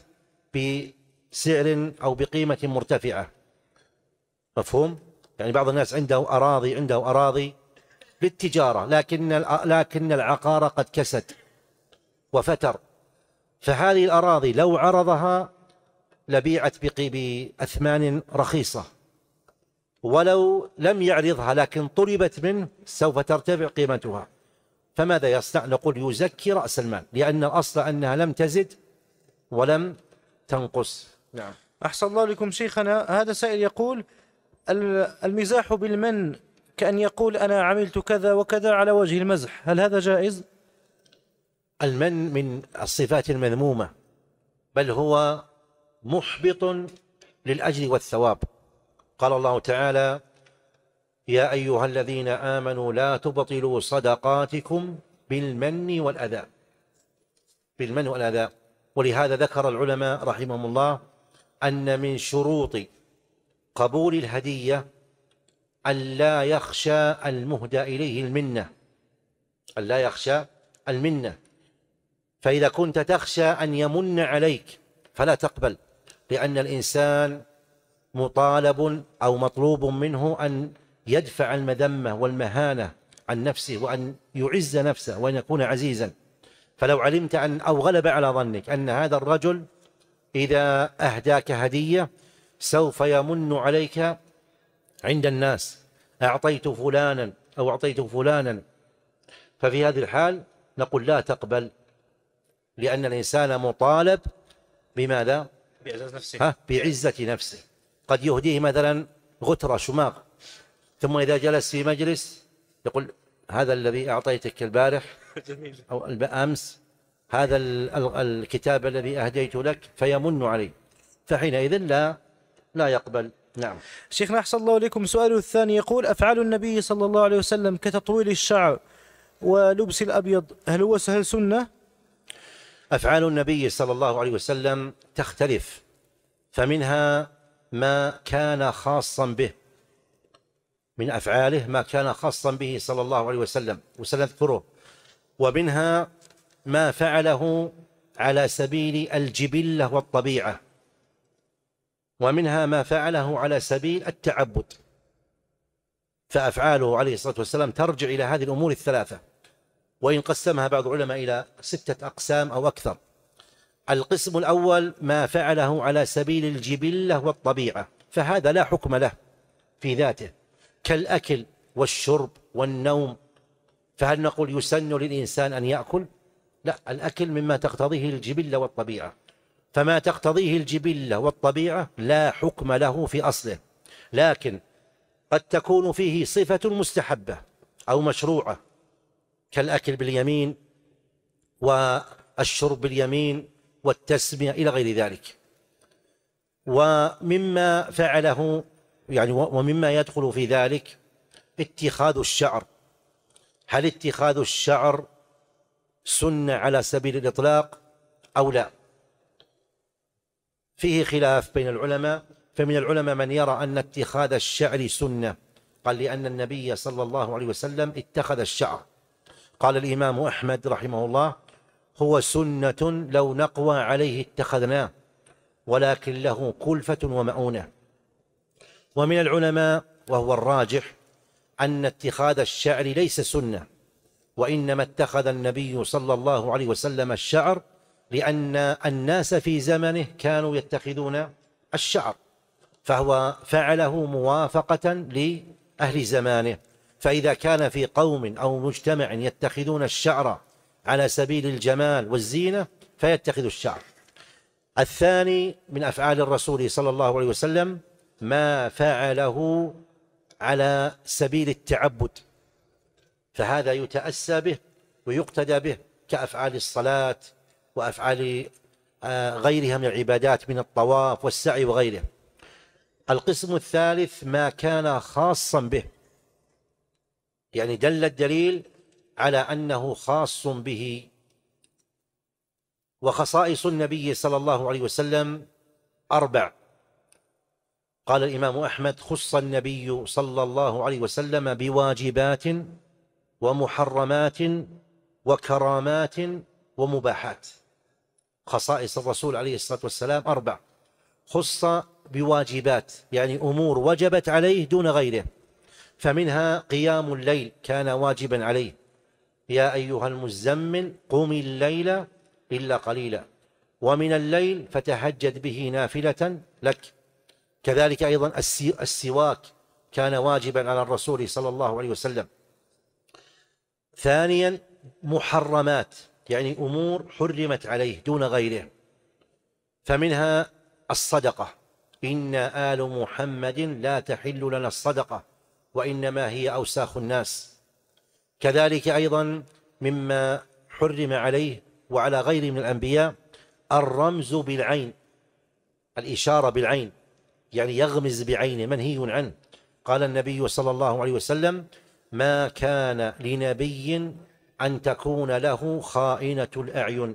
بسعر أو بقيمة مرتفعة. مفهوم؟ يعني بعض الناس عنده أراضي عنده أراضي للتجارة، لكن لكن العقار قد كسد وفتر، فهذه الأراضي لو عرضها لبيعت بأثمان رخيصة، ولو لم يعرضها لكن طلبت منه سوف ترتفع قيمتها، فماذا يصنع؟ نقول يزكي رأس المال، لأن الأصل أنها لم تزد ولم تنقص. نعم. أحسن الله لكم شيخنا. هذا سائل يقول: المزاح بالمن كأن يقول أنا عملت كذا وكذا على وجه المزح، هل هذا جائز؟ المن من الصفات المذمومة، بل هو محبط للأجر والثواب. قال الله تعالى: يا أيها الذين آمنوا لا تبطلوا صدقاتكم بالمن والأذى بالمن والأذى. ولهذا ذكر العلماء رحمهم الله أن من شروط قبول الهدية ألا يخشى المهدى إليه المنة ألا يخشى المنة فإذا كنت تخشى أن يمن عليك فلا تقبل، لأن الإنسان مطالب أو مطلوب منه أن يدفع المذمة والمهانة عن نفسه وأن يعز نفسه وأن يكون عزيزا. فلو علمت أن أو غلب على ظنك أن هذا الرجل إذا أهداك هدية سوف يمن عليك عند الناس، أعطيت فلانا أو أعطيت فلانا، ففي هذه الحال نقول لا تقبل، لأن الإنسان مطالب بماذا؟ بعزة نفسه. ها؟ بعزة نفسه. قد يهديه مثلا غترة شماغ، ثم إذا جلس في مجلس يقول هذا الذي أعطيتك البارح أو أمس، هذا الكتاب الذي أهديت لك، فيمن عليه، فحينئذ لا لا يقبل. نعم. شيخنا أحسن الله إليكم، سؤاله الثاني يقول: أفعال النبي صلى الله عليه وسلم كتطويل الشعر ولبس الأبيض هل هو سهل سنة؟ أفعال النبي صلى الله عليه وسلم تختلف، فمنها ما كان خاصا به، من أفعاله ما كان خاصا به صلى الله عليه وسلم وسنذكره، ومنها ما فعله على سبيل الجبلة والطبيعة، ومنها ما فعله على سبيل التعبد. فأفعاله عليه الصلاة والسلام ترجع إلى هذه الأمور الثلاثة، وإن قسمها بعض العلماء إلى ستة أقسام أو أكثر. القسم الأول ما فعله على سبيل الجبلة والطبيعة، فهذا لا حكم له في ذاته، كالأكل والشرب والنوم. فهل نقول يسن للإنسان أن يأكل؟ لا، الأكل مما تقتضيه الجبلة والطبيعة، فما تقتضيه الجبلة والطبيعة لا حكم له في أصله، لكن قد تكون فيه صفة مستحبة أو مشروعة، كالأكل باليمين والشرب باليمين والتسمية إلى غير ذلك. ومما فعله يعني ومما يدخل في ذلك اتخاذ الشعر. هل اتخاذ الشعر سنة على سبيل الإطلاق أو لا؟ فيه خلاف بين العلماء، فمن العلماء من يرى أن اتخاذ الشعر سنة، قال لأن النبي صلى الله عليه وسلم اتخذ الشعر. قال الإمام أحمد رحمه الله: هو سنة لو نقوى عليه اتخذناه، ولكن له كلفة ومؤونة. ومن العلماء وهو الراجح أن اتخاذ الشعر ليس سنة، وإنما اتخذ النبي صلى الله عليه وسلم الشعر لأن الناس في زمنه كانوا يتخذون الشعر، فهو فعله موافقة لأهل زمانه. فإذا كان في قوم أو مجتمع يتخذون الشعر على سبيل الجمال والزينة فيتخذ الشعر. الثاني من أفعال الرسول صلى الله عليه وسلم ما فعله على سبيل التعبد، فهذا يتأسى به ويقتدى به، كأفعال الصلاة وأفعال غيرها من العبادات من الطواف والسعي وغيره. القسم الثالث ما كان خاصا به، يعني دل الدليل على أنه خاص به. وخصائص النبي صلى الله عليه وسلم أربع. قال الإمام أحمد: خص النبي صلى الله عليه وسلم بواجبات ومحرمات وكرامات ومباحات. خصائص الرسول عليه الصلاة والسلام أربع. خص بواجبات، يعني أمور وجبت عليه دون غيره، فمنها قيام الليل كان واجبا عليه: يا أيها المزمل قم الليل إلا قليلا، ومن الليل فتهجد به نافلة لك. كذلك أيضا السواك كان واجبا على الرسول صلى الله عليه وسلم. ثانيا محرمات، يعني أمور حرمت عليه دون غيره، فمنها الصدقة: إنا آل محمد لا تحل لنا الصدقة وإنما هي أوساخ الناس. كذلك أيضا مما حرم عليه وعلى غيره من الأنبياء الرمز بالعين، الإشارة بالعين، يعني يغمز بعينه، منهي عنه. قال النبي صلى الله عليه وسلم: ما كان لنبي أن تكون له خائنة الأعين.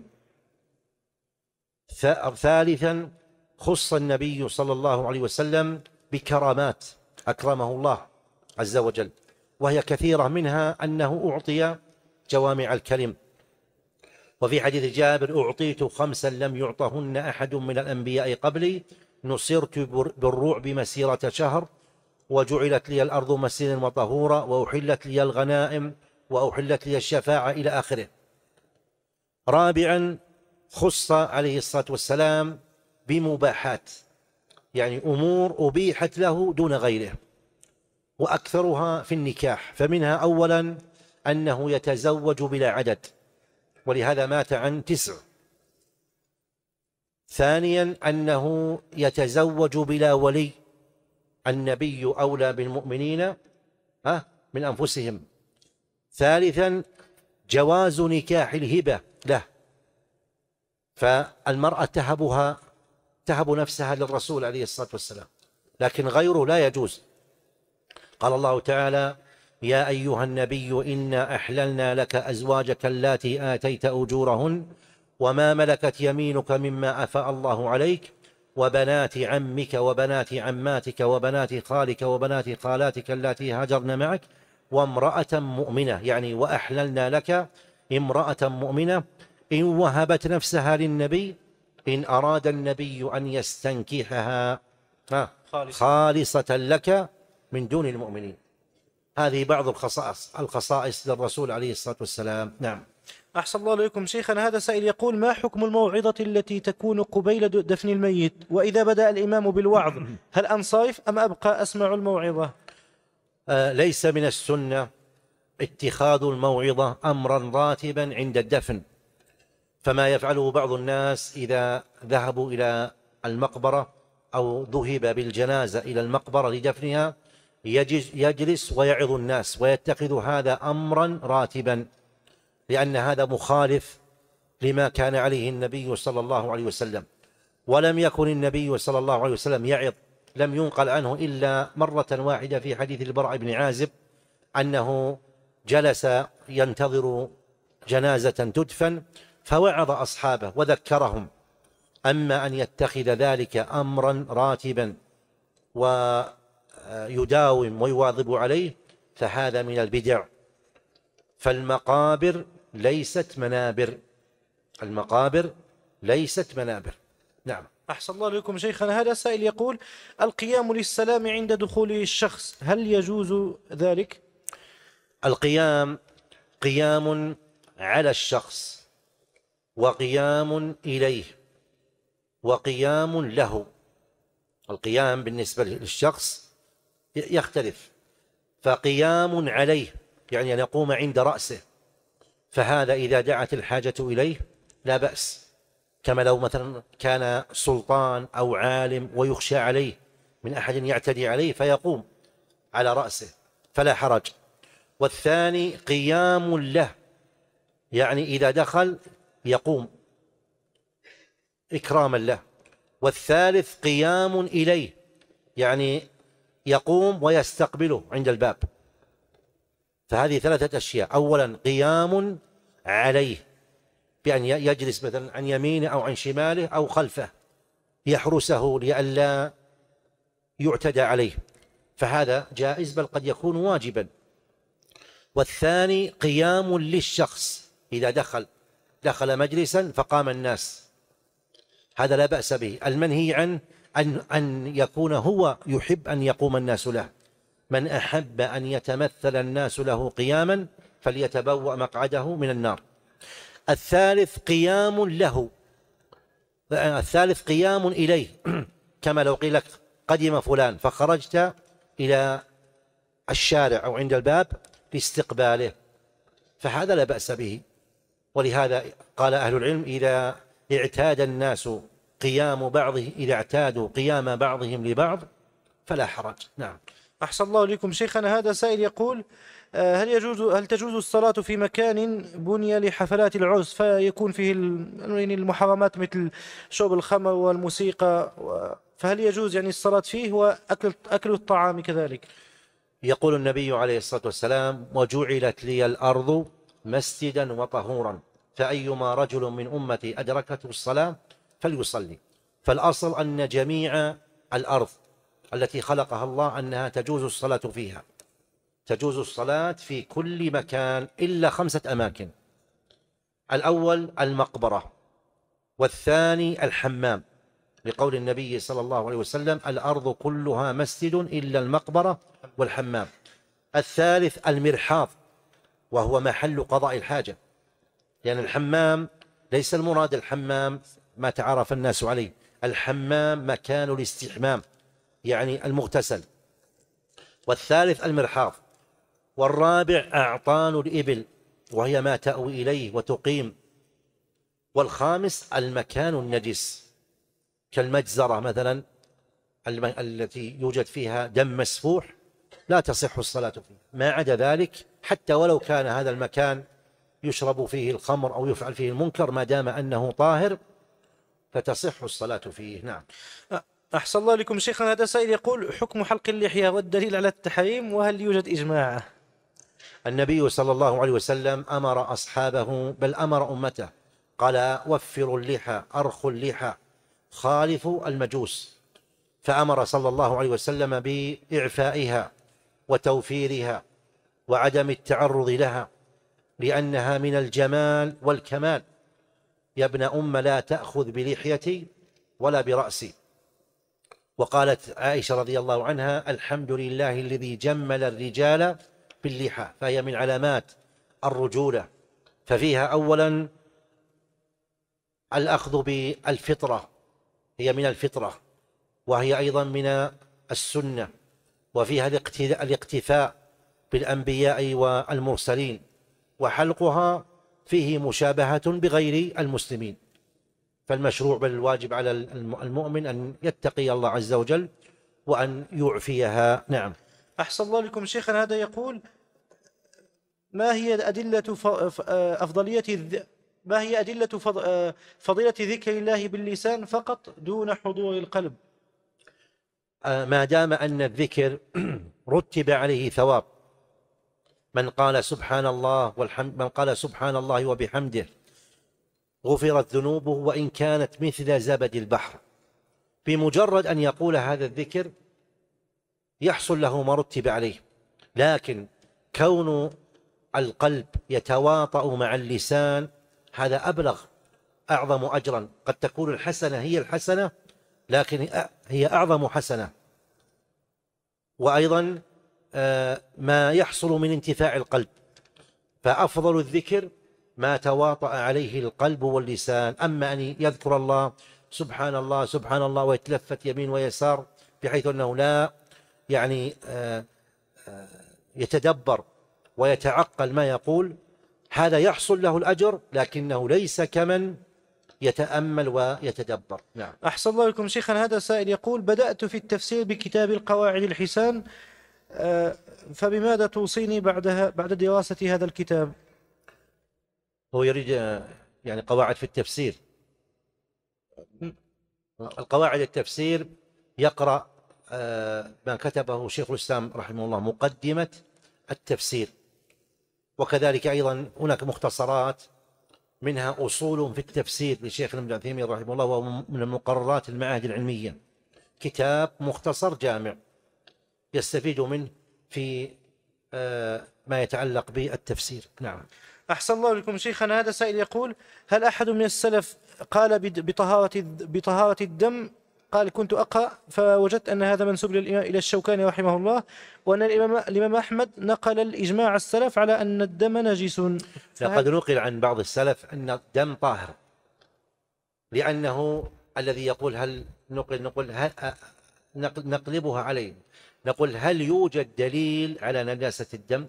ثالثا خص النبي صلى الله عليه وسلم بكرامات أكرمه الله عز وجل، وهي كثيرة، منها أنه أعطي جوامع الكلم. وفي حديث جابر: أعطيت خمسا لم يعطهن أحد من الأنبياء قبلي، نصرت بالرعب مسيرة شهر، وجعلت لي الأرض مسجدا وطهورا، وأحلت لي الغنائم، وأحلت لي الشفاعة، إلى آخره. رابعا خص عليه الصلاة والسلام بمباحات، يعني أمور أبيحت له دون غيره، وأكثرها في النكاح. فمنها أولا أنه يتزوج بلا عدد، ولهذا مات عن تسع، ثانيا أنه يتزوج بلا ولي، النبي أولى بالمؤمنين من أنفسهم. ثالثا جواز نكاح الهبة له، فالمرأة تهبها تهب نفسها للرسول عليه الصلاة والسلام، لكن غيره لا يجوز. قال الله تعالى: يا أيها النبي إنا أحللنا لك أزواجك اللاتي آتيت أجورهن وما ملكت يمينك مما أفاء الله عليك وبنات عمك وبنات عماتك وبنات خالك وبنات خالاتك اللاتي هاجرن معك وامرأة مؤمنة، يعني وأحللنا لك امرأة مؤمنة إن وهبت نفسها للنبي إن أراد النبي أن يستنكحها خالصة لك من دون المؤمنين. هذه بعض الخصائص الخصائص للرسول عليه الصلاة والسلام. نعم. أحسن الله إليكم شيخنا. هذا سائل يقول: ما حكم الموعظة التي تكون قبيل دفن الميت، وإذا بدأ الإمام بالوعظ هل أنصرف أم أبقى أسمع الموعظة؟ آه ليس من السنة اتخاذ الموعظة أمرا راتبا عند الدفن، فما يفعله بعض الناس إذا ذهبوا إلى المقبرة أو ذهب بالجنازة إلى المقبرة لدفنها يجلس ويعظ الناس ويتخذ هذا أمرا راتبا، لأن هذا مخالف لما كان عليه النبي صلى الله عليه وسلم. ولم يكن النبي صلى الله عليه وسلم يعظ، لم ينقل عنه إلا مرة واحدة في حديث البراء بن عازب أنه جلس ينتظر جنازة تدفن فوعظ أصحابه وذكرهم. أما أن يتخذ ذلك أمرا راتبا ويداوم ويواظب عليه فهذا من البدع. فالمقابر ليست منابر، المقابر ليست منابر. نعم. أحسن الله إليكم شيخنا. هذا سائل يقول: القيام للسلام عند دخول الشخص هل يجوز ذلك؟ القيام قيام على الشخص وقيام إليه وقيام له. القيام بالنسبة للشخص يختلف، فقيام عليه يعني أن يقوم عند رأسه، فهذا إذا دعت الحاجة إليه لا بأس، كما لو مثلا كان سلطان أو عالم ويخشى عليه من أحد يعتدي عليه فيقوم على رأسه فلا حرج. والثاني قيام له، يعني إذا دخل يقوم إكراما له. والثالث قيام إليه، يعني يقوم ويستقبله عند الباب. فهذه ثلاثة أشياء: أولا قيام عليه بأن يجلس مثلا عن يمينه أو عن شماله أو خلفه يحرسه لئلا يعتدى عليه، فهذا جائز بل قد يكون واجبا. والثاني قيام للشخص، إذا دخل دخل مجلسا فقام الناس، هذا لا بأس به. المنهي عنه أن, أن يكون هو يحب أن يقوم الناس له. من أحب أن يتمثل الناس له قياما فليتبوأ مقعده من النار. الثالث قيام له، الثالث قيام إليه، كما لو قيل لك قدم فلان فخرجت إلى الشارع أو عند الباب لاستقباله، فهذا لا بأس به. ولهذا قال أهل العلم: إذا اعتاد الناس قيام بعضهم إذا اعتادوا قيام بعضهم لبعض فلا حرج. نعم. أحسن الله إليكم شيخنا. هذا سائل يقول: هل يجوز هل تجوز الصلاة في مكان بني لحفلات العرس فيكون فيه المحرمات مثل شرب الخمر والموسيقى، فهل يجوز يعني الصلاة فيه وأكل أكل الطعام كذلك؟ يقول النبي عليه الصلاة والسلام: وجعلت لي الأرض مسجدا وطهورا، فأيما رجل من أمتي أدركته الصلاة فليصلي. فالأصل أن جميع الأرض التي خلقها الله أنها تجوز الصلاة فيها، تجوز الصلاة في كل مكان إلا خمسة أماكن: الأول المقبرة، والثاني الحمام، لقول النبي صلى الله عليه وسلم: الأرض كلها مسجد إلا المقبرة والحمام. الثالث المرحاض، وهو محل قضاء الحاجة، لأن يعني الحمام ليس المراد الحمام ما تعرف الناس عليه، الحمام مكان الاستحمام يعني المغتسل. والثالث المرحاض. والرابع أعطان الإبل، وهي ما تأوي إليه وتقيم. والخامس المكان النجس، كالمجزرة مثلا التي يوجد فيها دم مسفوح لا تصح الصلاة فيه. ما عدا ذلك حتى ولو كان هذا المكان يشرب فيه الخمر أو يفعل فيه المنكر ما دام أنه طاهر فتصح الصلاة فيه. نعم. أحسن الله لكم شيخنا. هذا سائل يقول: حكم حلق اللحية والدليل على التحريم، وهل يوجد إجماع؟ النبي صلى الله عليه وسلم أمر أصحابه بل أمر أمته، قال: وفروا اللحى، أرخوا اللحى، خالفوا المجوس. فأمر صلى الله عليه وسلم بإعفائها وتوفيرها وعدم التعرض لها، لأنها من الجمال والكمال. يا ابن أم لا تأخذ بلحيتي ولا برأسي. وقالت عائشة رضي الله عنها: الحمد لله الذي جمل الرجال باللحى، فهي من علامات الرجولة. ففيها أولا الأخذ بالفطرة، هي من الفطرة، وهي أيضا من السنة، وفيها الاقتفاء بالأنبياء والمرسلين، وحلقها فيه مشابهة بغير المسلمين. فالمشروع بل الواجب على المؤمن أن يتقي الله عز وجل وأن يعفيها. نعم. أحسن الله لكم شيخنا. هذا يقول: ما هي أدلة أفضلية ما هي أدلة فضيلة ذكر الله باللسان فقط دون حضور القلب؟ ما دام أن الذكر رتب عليه ثواب، من قال سبحان الله والحمد من قال سبحان الله وبحمده غفرت ذنوبه وإن كانت مثل زبد البحر. بمجرد أن يقول هذا الذكر يحصل له ما رتب عليه. لكن كون القلب يتواطأ مع اللسان هذا أبلغ، أعظم أجرا. قد تكون الحسنة هي الحسنة لكن هي أعظم حسنة. وأيضا ما يحصل من انتفاع القلب، فأفضل الذكر ما تواطأ عليه القلب واللسان. أما أن يذكر الله سبحان الله سبحان الله ويتلفت يمين ويسار بحيث أنه لا يعني يتدبر ويتعقل ما يقول، هذا يحصل له الأجر لكنه ليس كمن يتأمل ويتدبر. نعم. أحسن الله لكم شيخنا. هذا سائل يقول: بدأت في التفسير بكتاب القواعد الحسان، فبماذا توصيني بعدها بعد دراسة هذا الكتاب؟ هو يريد يعني قواعد في التفسير. القواعد التفسير يقرأ ما كتبه شيخ الإسلام رحمه الله، مقدمة التفسير، وكذلك أيضا هناك مختصرات منها أصول في التفسير لشيخ ابن عثيمين رحمه الله، ومن المقررات المعاهد العلمية. كتاب مختصر جامع يستفيد منه في ما يتعلق بالتفسير. نعم. أحسن الله لكم شيخنا. هذا سائل يقول: هل أحد من السلف قال بطهارة بطهارة الدم؟ قال: كنت أقرأ فوجدت أن هذا منسوب إلى الشوكاني رحمه الله، وأن الإمام أحمد نقل الإجماع السلف على أن الدم نجس. لقد نقل عن بعض السلف أن الدم طاهر، لأنه الذي يقول هل نقل نقول هل نقلبها عليه، نقول هل يوجد دليل على نجاسة الدم؟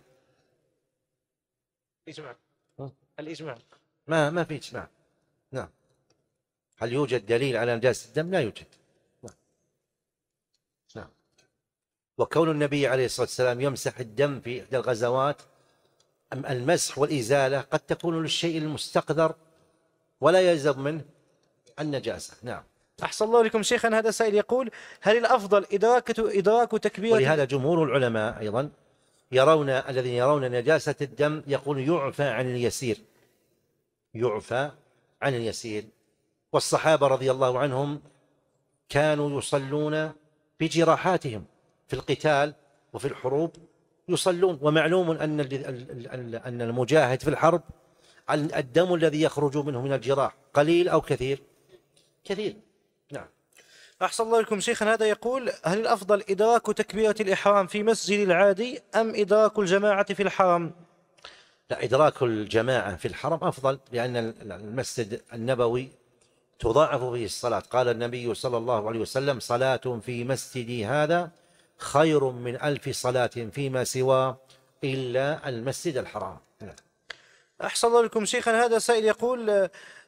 إجماع. الإجماع ما ما في إجماع. نعم. هل يوجد دليل على نجاسة الدم؟ لا يوجد. نعم. نعم. وكون النبي عليه الصلاة والسلام يمسح الدم في إحدى الغزوات، المسح والإزالة قد تكون للشيء المستقذر ولا يلزم منه النجاسة. نعم. أحسن الله لكم شيخنا. هذا سائل يقول: هل الأفضل إدراك إدراك تكبيرة؟ ولهذا جمهور العلماء أيضا يرون الذين يرون نجاسة الدم يقول يعفى عن اليسير، يعفى عن اليسير. والصحابة رضي الله عنهم كانوا يصلون بجراحاتهم في القتال وفي الحروب يصلون، ومعلوم أن أن المجاهد في الحرب الدم الذي يخرج منه من الجراح قليل أو كثير؟ كثير. نعم. أحسن الله لكم شيخنا. هذا يقول: هل الأفضل إدراك تكبيرة الإحرام في مسجد العادي أم إدراك الجماعة في الحرم؟ لا، إدراك الجماعة في الحرم أفضل، لأن المسجد النبوي تضاعف فيه الصلاة. قال النبي صلى الله عليه وسلم: صلاة في مسجدي هذا خير من ألف صلاة فيما سوى إلا المسجد الحرام. أحسن الله لكم شيخنا. هذا سائل يقول: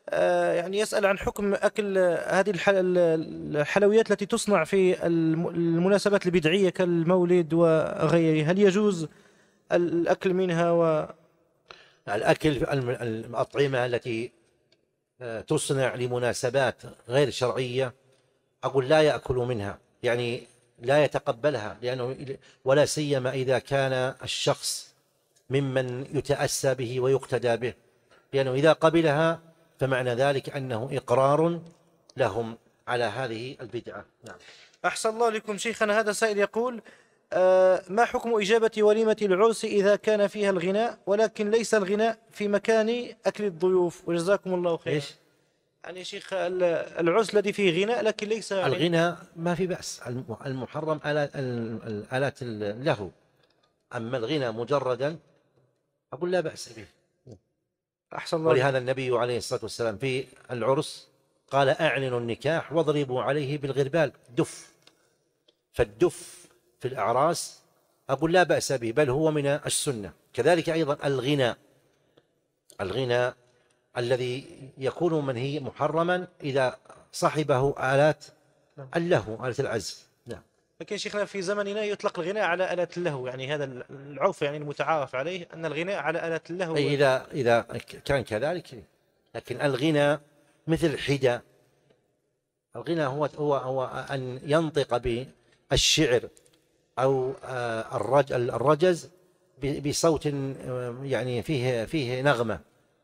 يعني يسأل عن حكم أكل هذه الحلويات التي تصنع في المناسبات البدعية كالمولد وغيره، هل يجوز الأكل منها؟ و الأكل الأطعمة التي تصنع لمناسبات غير شرعية أقول لا يأكل منها، يعني لا يتقبلها، لأنه ولا سيما إذا كان الشخص ممن يتأسى به ويقتدى به، لأنه إذا قبلها فمعنى ذلك أنه إقرار لهم على هذه البدعة. نعم. أحسن الله لكم شيخنا. هذا سائل يقول آه ما حكم إجابة وليمة العرس إذا كان فيها الغناء ولكن ليس الغناء في مكان أكل الضيوف؟ وجزاكم الله خيرا. إيش؟ يعني شيخ العرس الذي فيه غناء لكن ليس الغناء ما في بأس، المحرم الآلات له، أما الغناء مجردا أقول لا بأس به. أحسن الله. ولهذا النبي عليه الصلاة والسلام في العرس قال أعلنوا النكاح واضربوا عليه بالغربال دف، فالدف في الأعراس أقول لا بأس به، بل هو من السنة. كذلك أيضا الغناء، الغناء الذي يكون منهي محرما إذا صاحبه آلات اللهو، آلة العزف. نعم. لكن شيخنا في زمننا يطلق الغناء على آلة اللهو، يعني هذا العرف يعني المتعارف عليه أن الغناء على آلة اللهو. أي إذا إذا كان كذلك. لكن الغناء مثل الحدى، الغناء هو هو هو أن ينطق بالشعر أو الرجز بصوت يعني فيه فيه نغمة.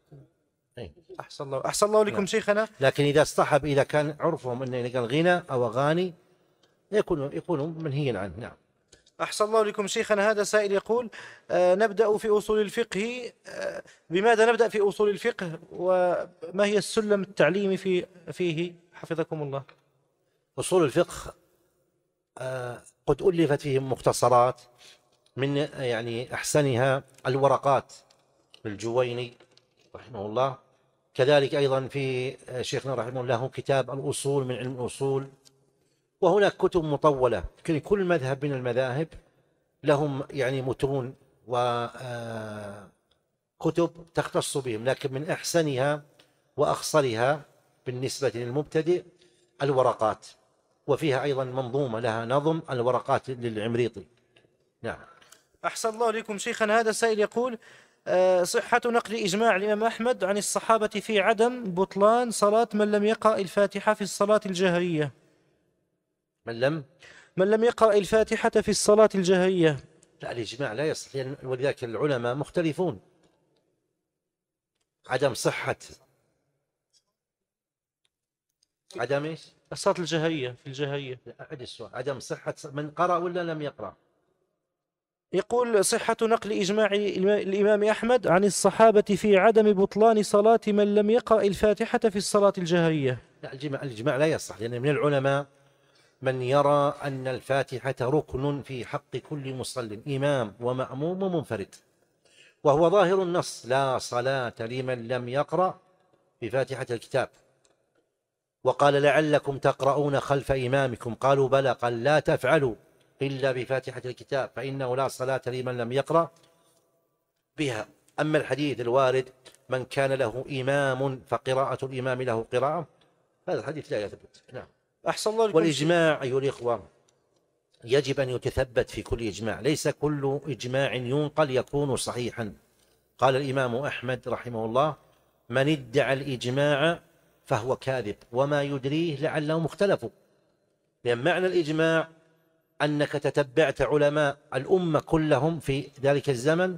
أحسن الله أحسن الله لكم. نعم. شيخنا، لكن إذا اصطحب، إذا كان عرفهم أن الغناء أو أغاني يكون يكون منهيا عنه. نعم. أحسن الله لكم شيخنا. هذا سائل يقول آه نبدأ في أصول الفقه، آه بماذا نبدأ في أصول الفقه وما هي السلم التعليمي في فيه حفظكم الله؟ أصول الفقه آه قد ألفت فيه مختصرات، من يعني أحسنها الورقات للجويني رحمه الله، كذلك أيضا في شيخنا رحمه الله كتاب الأصول من علم الأصول، وهناك كتب مطولة. كل مذهب من المذاهب لهم يعني متون وكتب تختص بهم، لكن من أحسنها وأخصرها بالنسبة للمبتدئ الورقات، وفيها أيضا منظومة لها نظم الورقات للعمريطي. نعم. أحسن الله لكم شيخنا. هذا سائل يقول صحة نقل إجماع الإمام أحمد عن الصحابة في عدم بطلان صلاة من لم يقرأ الفاتحة في الصلاة الجهرية. من لم من لم يقرأ الفاتحة في الصلاة الجهرية. لا، الإجماع لا يصح، ولذلك العلماء مختلفون. عدم صحة عدم إيش؟ الصلاة الجهرية في الجهرية. أعد السؤال. عدم صحة من قرأ ولا لم يقرأ؟ يقول صحة نقل إجماع الإمام أحمد عن الصحابة في عدم بطلان صلاة من لم يقرأ الفاتحة في الصلاة الجهرية. لا، الإجماع, الإجماع لا يصح، لأن من العلماء من يرى أن الفاتحة ركن في حق كل مصل، إمام ومأموم ومنفرد، وهو ظاهر النص: لا صلاة لمن لم يقرأ بفاتحة الكتاب. وقال: لعلكم تقرؤون خلف إمامكم، قالوا: بلى. قال: لا تفعلوا إلا بفاتحة الكتاب فإنه لا صلاة لمن لم يقرأ بها. أما الحديث الوارد: من كان له إمام فقراءة الإمام له قراءة، هذا الحديث لا يثبت. نعم. أحسن الله لكم. والإجماع أيها الإخوة يجب أن يتثبت في كل إجماع، ليس كل إجماع ينقل يكون صحيحا. قال الإمام أحمد رحمه الله: من ادعى الإجماع فهو كاذب وما يدريه لعلهم اختلفوا. لأن معنى الإجماع أنك تتبعت علماء الأمة كلهم في ذلك الزمن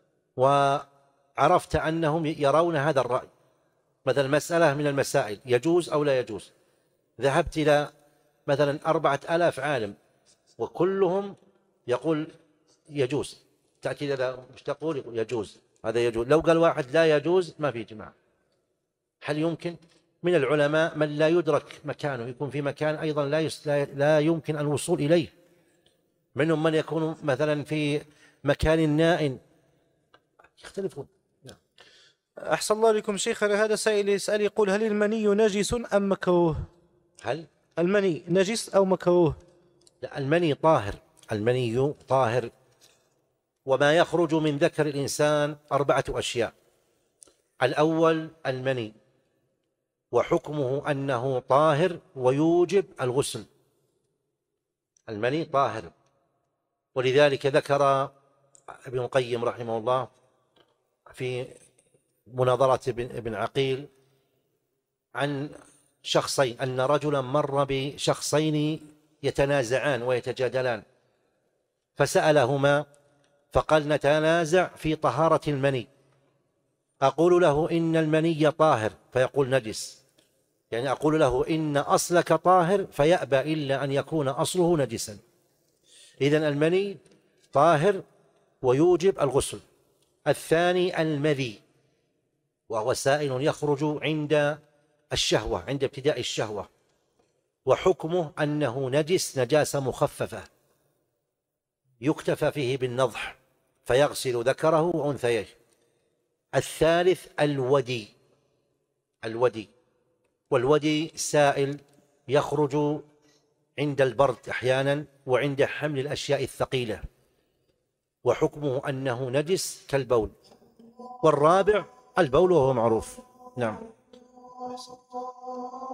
وعرفت أنهم يرون هذا الرأي. مثلا مسألة من المسائل يجوز أو لا يجوز، ذهبت إلى مثلا أربعة آلاف عالم وكلهم يقول يجوز، تأتي إذا مش تقول يقول يجوز، هذا يجوز. لو قال واحد لا يجوز ما في إجماع. هل يمكن؟ من العلماء من لا يدرك مكانه، يكون في مكان أيضا لا لا يمكن الوصول إليه. منهم من يكون مثلا في مكان نائٍ، يختلفون. نعم. أحسن الله لكم شيخنا. هذا سائل يسأل يقول: هل المني نجس أم مكروه؟ هل المني نجس أو مكروه؟ لا، المني طاهر، المني طاهر. وما يخرج من ذكر الإنسان أربعة أشياء: الأول المني، وحكمه أنه طاهر ويوجب الغسل. المني طاهر، ولذلك ذكر ابن القيم رحمه الله في مناظرة ابن عقيل عن شخصين، أن رجلا مر بشخصين يتنازعان ويتجادلان، فسألهما فقال: نتنازع في طهارة المني، أقول له إن المني طاهر فيقول نجس، يعني أقول له إن أصلك طاهر فيأبى إلا أن يكون أصله نجسا. إذن المني طاهر ويوجب الغسل. الثاني المذي، وهو سائل يخرج عند الشهوة، عند ابتداء الشهوة، وحكمه أنه نجس نجاسة مخففة يكتفى فيه بالنضح فيغسل ذكره وأنثيه. الثالث الودي، الودي والودي سائل يخرج عند البرد أحيانا وعند حمل الأشياء الثقيلة، وحكمه أنه نجس كالبول. والرابع البول وهو معروف. نعم.